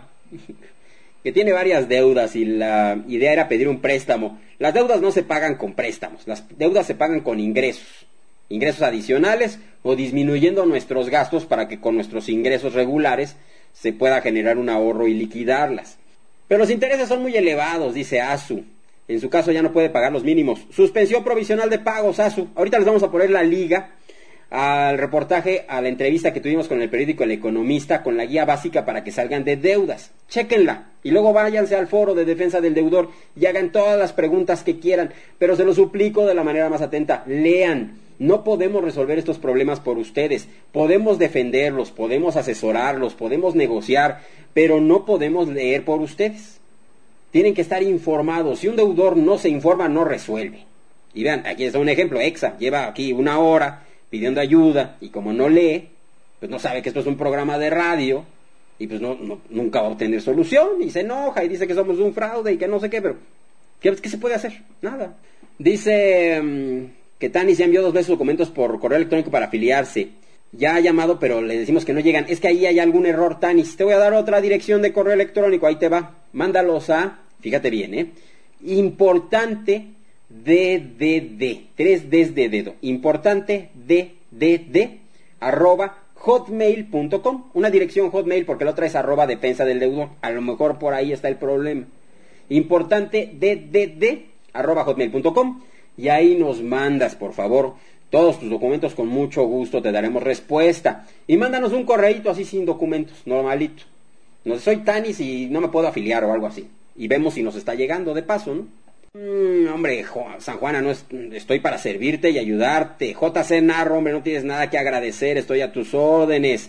que tiene varias deudas y la idea era pedir un préstamo. Las deudas no se pagan con préstamos, las deudas se pagan con ingresos, ingresos adicionales o disminuyendo nuestros gastos para que con nuestros ingresos regulares se pueda generar un ahorro y liquidarlas. Pero los intereses son muy elevados, dice Azu. En su caso ya no puede pagar los mínimos. Suspensión provisional de pagos, Azu. Ahorita les vamos a poner la liga al reportaje, a la entrevista que tuvimos con el periódico El Economista, con la guía básica para que salgan de deudas. Chéquenla y luego váyanse al foro de defensa del deudor y hagan todas las preguntas que quieran, pero se lo suplico de la manera más atenta, lean. No podemos resolver estos problemas por ustedes, podemos defenderlos, podemos asesorarlos, podemos negociar, pero no podemos leer por ustedes. Tienen que estar informados. Si un deudor no se informa, no resuelve. Y vean, aquí está un ejemplo. Exa lleva aquí una hora pidiendo ayuda, y como no lee, pues no sabe que esto es un programa de radio, y pues no, no nunca va a obtener solución, y se enoja, y dice que somos un fraude, y que no sé qué, pero ¿qué, qué se puede hacer? Nada. Dice um, que Tani se envió dos veces documentos por correo electrónico para afiliarse. Ya ha llamado, pero le decimos que no llegan. Es que ahí hay algún error, Tani. Te voy a dar otra dirección de correo electrónico, ahí te va. Mándalos a, fíjate bien, ¿eh? Importante D D D, tres Ds de dedo, importante D D D, arroba hotmail punto com, una dirección hotmail porque la otra es arroba defensa del deudor, a lo mejor por ahí está el problema. Importante D D D, arroba hotmail punto com, y ahí nos mandas, por favor, todos tus documentos, con mucho gusto te daremos respuesta. Y mándanos un correíto así sin documentos, normalito. No soy Tanis y no me puedo afiliar o algo así. Y vemos si nos está llegando de paso, ¿no? Mm, hombre, San Juana, no es, estoy para servirte y ayudarte. J C Narro, hombre, no tienes nada que agradecer, estoy a tus órdenes.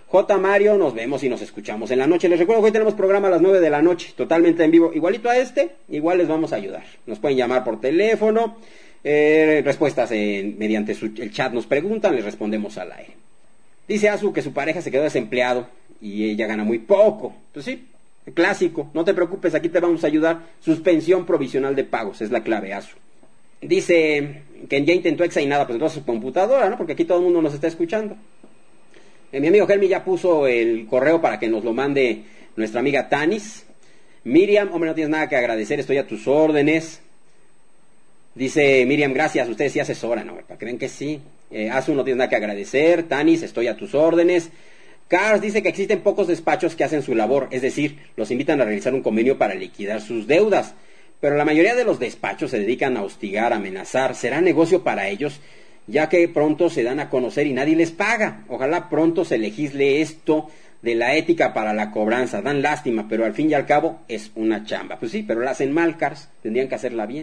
J. Mario, nos vemos y nos escuchamos en la noche. Les recuerdo que hoy tenemos programa a las nueve de la noche, totalmente en vivo, igualito a este, igual les vamos a ayudar. Nos pueden llamar por teléfono, eh, respuestas en, mediante su, el chat nos preguntan, les respondemos al aire. Dice Azu que su pareja se quedó desempleado y ella gana muy poco. Pues sí, clásico, no te preocupes, aquí te vamos a ayudar. Suspensión provisional de pagos, es la clave, Azu. Dice que ya intentó Exa y nada, pues entonces su computadora, ¿no? Porque aquí todo el mundo nos está escuchando. Eh, mi amigo Helmi ya puso el correo para que nos lo mande nuestra amiga Tanis. Miriam, hombre, no tienes nada que agradecer, estoy a tus órdenes. Dice Miriam, gracias, ustedes sí asesoran, ¿no? Para que vean que sí. Eh, Azu, no tienes nada que agradecer. Tanis, estoy a tus órdenes. Cars dice que existen pocos despachos que hacen su labor, es decir, los invitan a realizar un convenio para liquidar sus deudas. Pero la mayoría de los despachos se dedican a hostigar, a amenazar. ¿Será negocio para ellos? Ya que pronto se dan a conocer y nadie les paga. Ojalá pronto se legisle esto de la ética para la cobranza. Dan lástima, pero al fin y al cabo es una chamba. Pues sí, pero la hacen mal, Cars. Tendrían que hacerla bien.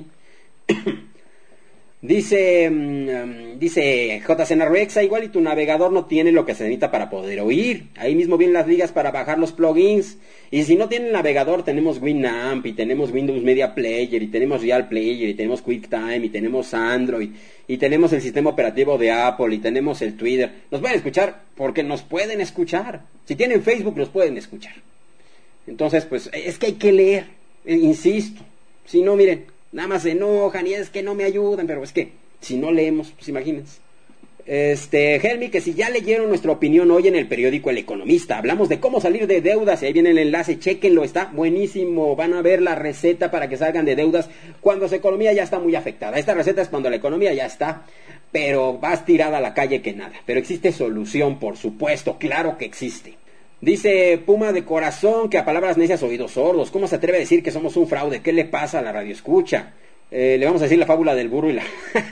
Dice um, dice J C Narrexa, igual y tu navegador no tiene lo que se necesita para poder oír. Ahí mismo vienen las ligas para bajar los plugins. Y si no tienen navegador, tenemos Winamp, y tenemos Windows Media Player, y tenemos Real Player, y tenemos QuickTime, y tenemos Android, y tenemos el sistema operativo de Apple, y tenemos el Twitter. Nos pueden escuchar porque nos pueden escuchar. Si tienen Facebook, los pueden escuchar. Entonces, pues, es que hay que leer, eh, insisto. Si no, miren, nada más se enojan y es que no me ayudan, pero es que si no leemos, pues imagínense. Este, Helmi, que si ya leyeron nuestra opinión hoy en el periódico El Economista, hablamos de cómo salir de deudas, y ahí viene el enlace, chéquenlo, está buenísimo, van a ver la receta para que salgan de deudas cuando su economía ya está muy afectada. Esta receta es cuando la economía ya está, pero vas tirada a la calle que nada, pero existe solución, por supuesto, claro que existe. Dice Puma de Corazón que a palabras necias oídos sordos. ¿Cómo se atreve a decir que somos un fraude? ¿Qué le pasa a la radio escucha? Eh, le vamos a decir la fábula del burro y la...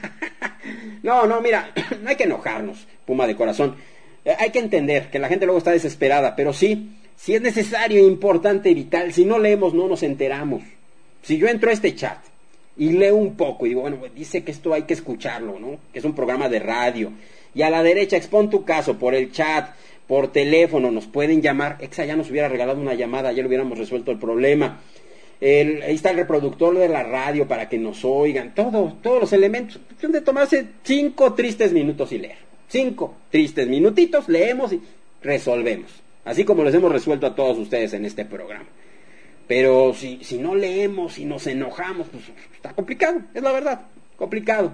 no, no, mira, no hay que enojarnos, Puma de Corazón. Eh, hay que entender que la gente luego está desesperada, pero sí, sí es necesario, importante, vital. Si no leemos, no nos enteramos. Si yo entro a este chat y leo un poco y digo, bueno, pues dice que esto hay que escucharlo, ¿no? Que es un programa de radio. Y a la derecha, expon tu caso por el chat, por teléfono, nos pueden llamar. Exa ya nos hubiera regalado una llamada, ya le hubiéramos resuelto el problema. El, ahí está el reproductor de la radio para que nos oigan, todo, todos los elementos. Cuestión de tomarse cinco tristes minutos y leer. Cinco tristes minutitos, leemos y resolvemos. Así como les hemos resuelto a todos ustedes en este programa. Pero si, si no leemos, si nos enojamos, pues está complicado, es la verdad, complicado.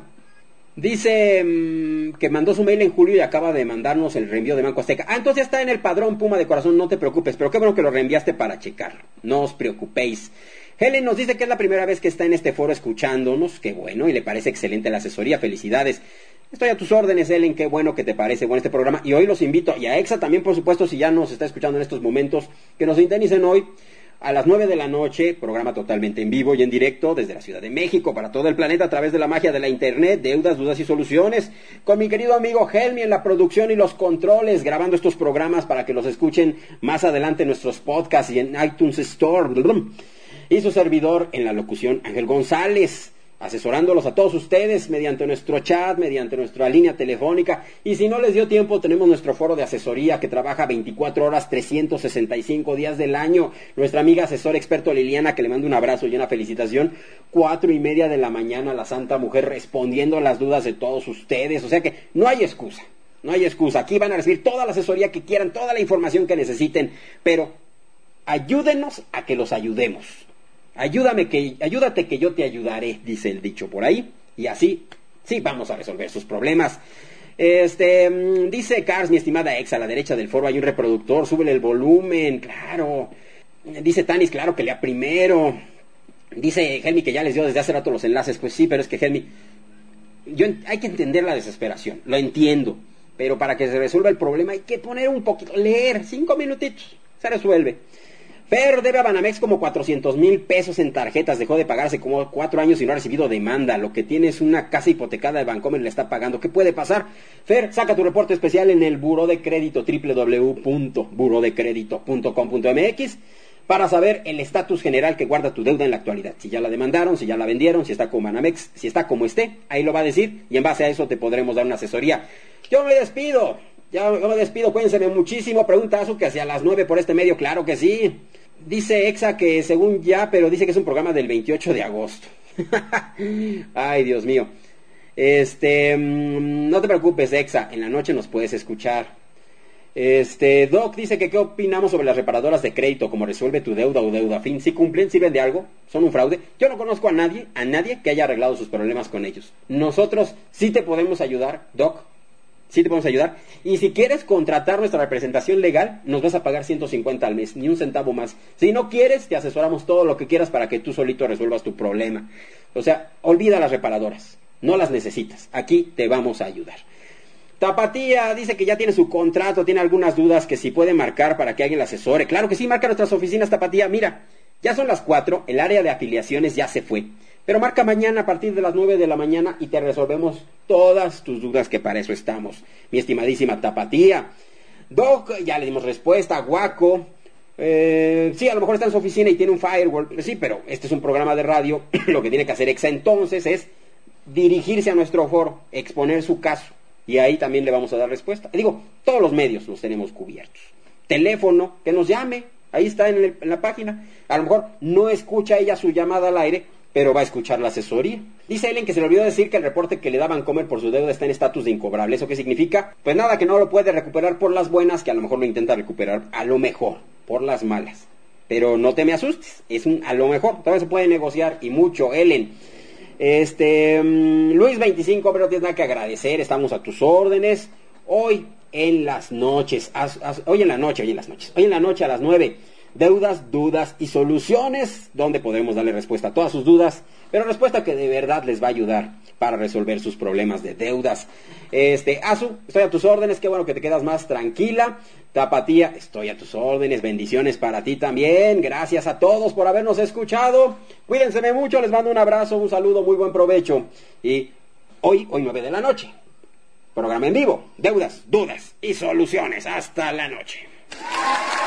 Dice mmm, que mandó su mail en julio y acaba de mandarnos el reenvío de Banco Azteca. Ah, entonces ya está en el padrón, Puma de Corazón, no te preocupes, pero qué bueno que lo reenviaste para checarlo. No os preocupéis. Helen nos dice que es la primera vez que está en este foro escuchándonos, qué bueno, y le parece excelente la asesoría, felicidades. Estoy a tus órdenes, Helen, qué bueno que te parece bueno este programa. Y hoy los invito, y a Exa también, por supuesto, si ya nos está escuchando en estos momentos, que nos sintonicen hoy a las nueve de la noche, programa totalmente en vivo y en directo desde la Ciudad de México para todo el planeta a través de la magia de la internet, deudas, dudas y soluciones, con mi querido amigo Helmi en la producción y los controles, grabando estos programas para que los escuchen más adelante en nuestros podcasts y en iTunes Store, y su servidor en la locución, Ángel González, asesorándolos a todos ustedes mediante nuestro chat, mediante nuestra línea telefónica, y si no les dio tiempo, tenemos nuestro foro de asesoría que trabaja veinticuatro horas, trescientos sesenta y cinco días del año. Nuestra amiga asesora experto Liliana, que le mando un abrazo y una felicitación, cuatro y media de la mañana, la santa mujer respondiendo a las dudas de todos ustedes, o sea que no hay excusa, no hay excusa, aquí van a recibir toda la asesoría que quieran, toda la información que necesiten, pero ayúdenos a que los ayudemos. Ayúdame que, ayúdate que yo te ayudaré, dice el dicho por ahí, y así, sí, vamos a resolver sus problemas. Este, dice Cars, mi estimada ex, a la derecha del foro hay un reproductor, súbele el volumen, claro. Dice Tanis, claro que lea primero. Dice Helmi que ya les dio desde hace rato los enlaces, pues sí, pero es que Helmi, yo, hay que entender la desesperación, lo entiendo, pero para que se resuelva el problema hay que poner un poquito, leer, cinco minutitos, se resuelve. Fer debe a Banamex como cuatrocientos mil pesos en tarjetas, dejó de pagar hace como cuatro años y no ha recibido demanda, lo que tiene es una casa hipotecada de Bancomer y le está pagando. ¿Qué puede pasar? Fer, saca tu reporte especial en el Buró de Crédito, doble u doble u doble u punto buró de crédito punto com punto m x, para saber el estatus general que guarda tu deuda en la actualidad. Si ya la demandaron, si ya la vendieron, si está con Banamex, si está como esté, ahí lo va a decir y en base a eso te podremos dar una asesoría. Yo me despido. Ya me despido, cuídense muchísimo. Pregunta Azu que hacia las nueve por este medio, claro que sí. Dice Exa que según ya, pero dice que es un programa del veintiocho de agosto. Ay, Dios mío. Este, mmm, no te preocupes, Exa, en la noche nos puedes escuchar. Este, Doc dice que qué opinamos sobre las reparadoras de crédito, como resuelve tu deuda o deuda fin. ¿Sí cumplen? ¿Sirven de algo? ¿Son un fraude? Yo no conozco a nadie, a nadie que haya arreglado sus problemas con ellos. Nosotros sí te podemos ayudar, Doc. Sí te podemos ayudar. Y si quieres contratar nuestra representación legal, nos vas a pagar ciento cincuenta al mes, ni un centavo más. Si no quieres, te asesoramos todo lo que quieras para que tú solito resuelvas tu problema. O sea, olvida las reparadoras. No las necesitas. Aquí te vamos a ayudar. Tapatía dice que ya tiene su contrato, tiene algunas dudas, que si puede marcar para que alguien la asesore. Claro que sí, marca nuestras oficinas, Tapatía. Mira, ya son las cuatro, el área de afiliaciones ya se fue. Pero marca mañana a partir de las nueve de la mañana y te resolvemos todas tus dudas, que para eso estamos. Mi estimadísima Tapatía. Doc, ya le dimos respuesta. Guaco. Eh, sí, a lo mejor está en su oficina y tiene un firewall. Sí, pero este es un programa de radio. Lo que tiene que hacer Exa entonces es dirigirse a nuestro foro, exponer su caso. Y ahí también le vamos a dar respuesta. Digo, todos los medios los tenemos cubiertos. Teléfono, que nos llame. Ahí está en, el, en la página. A lo mejor no escucha ella su llamada al aire, pero va a escuchar la asesoría. Dice Ellen que se le olvidó decir que el reporte que le daban comer por su deuda está en estatus de incobrable. ¿Eso qué significa? Pues nada, que no lo puede recuperar por las buenas, que a lo mejor lo intenta recuperar a lo mejor por las malas. Pero no te me asustes, es un a lo mejor. Todavía se puede negociar y mucho, Ellen. Este, um, Luis veinticinco, pero no tienes nada que agradecer, estamos a tus órdenes. Hoy en las noches, as, as, hoy en la noche, hoy en las noches, hoy en la noche a las nueve. Deudas, dudas y soluciones, donde podemos darle respuesta a todas sus dudas, pero respuesta que de verdad les va a ayudar para resolver sus problemas de deudas. Este, Azu, estoy a tus órdenes, qué bueno que te quedas más tranquila. Tapatía, estoy a tus órdenes, bendiciones para ti también. Gracias a todos por habernos escuchado. Cuídense mucho, les mando un abrazo, un saludo, muy buen provecho. Y hoy, hoy nueve de la noche, programa en vivo, deudas, dudas y soluciones. Hasta la noche.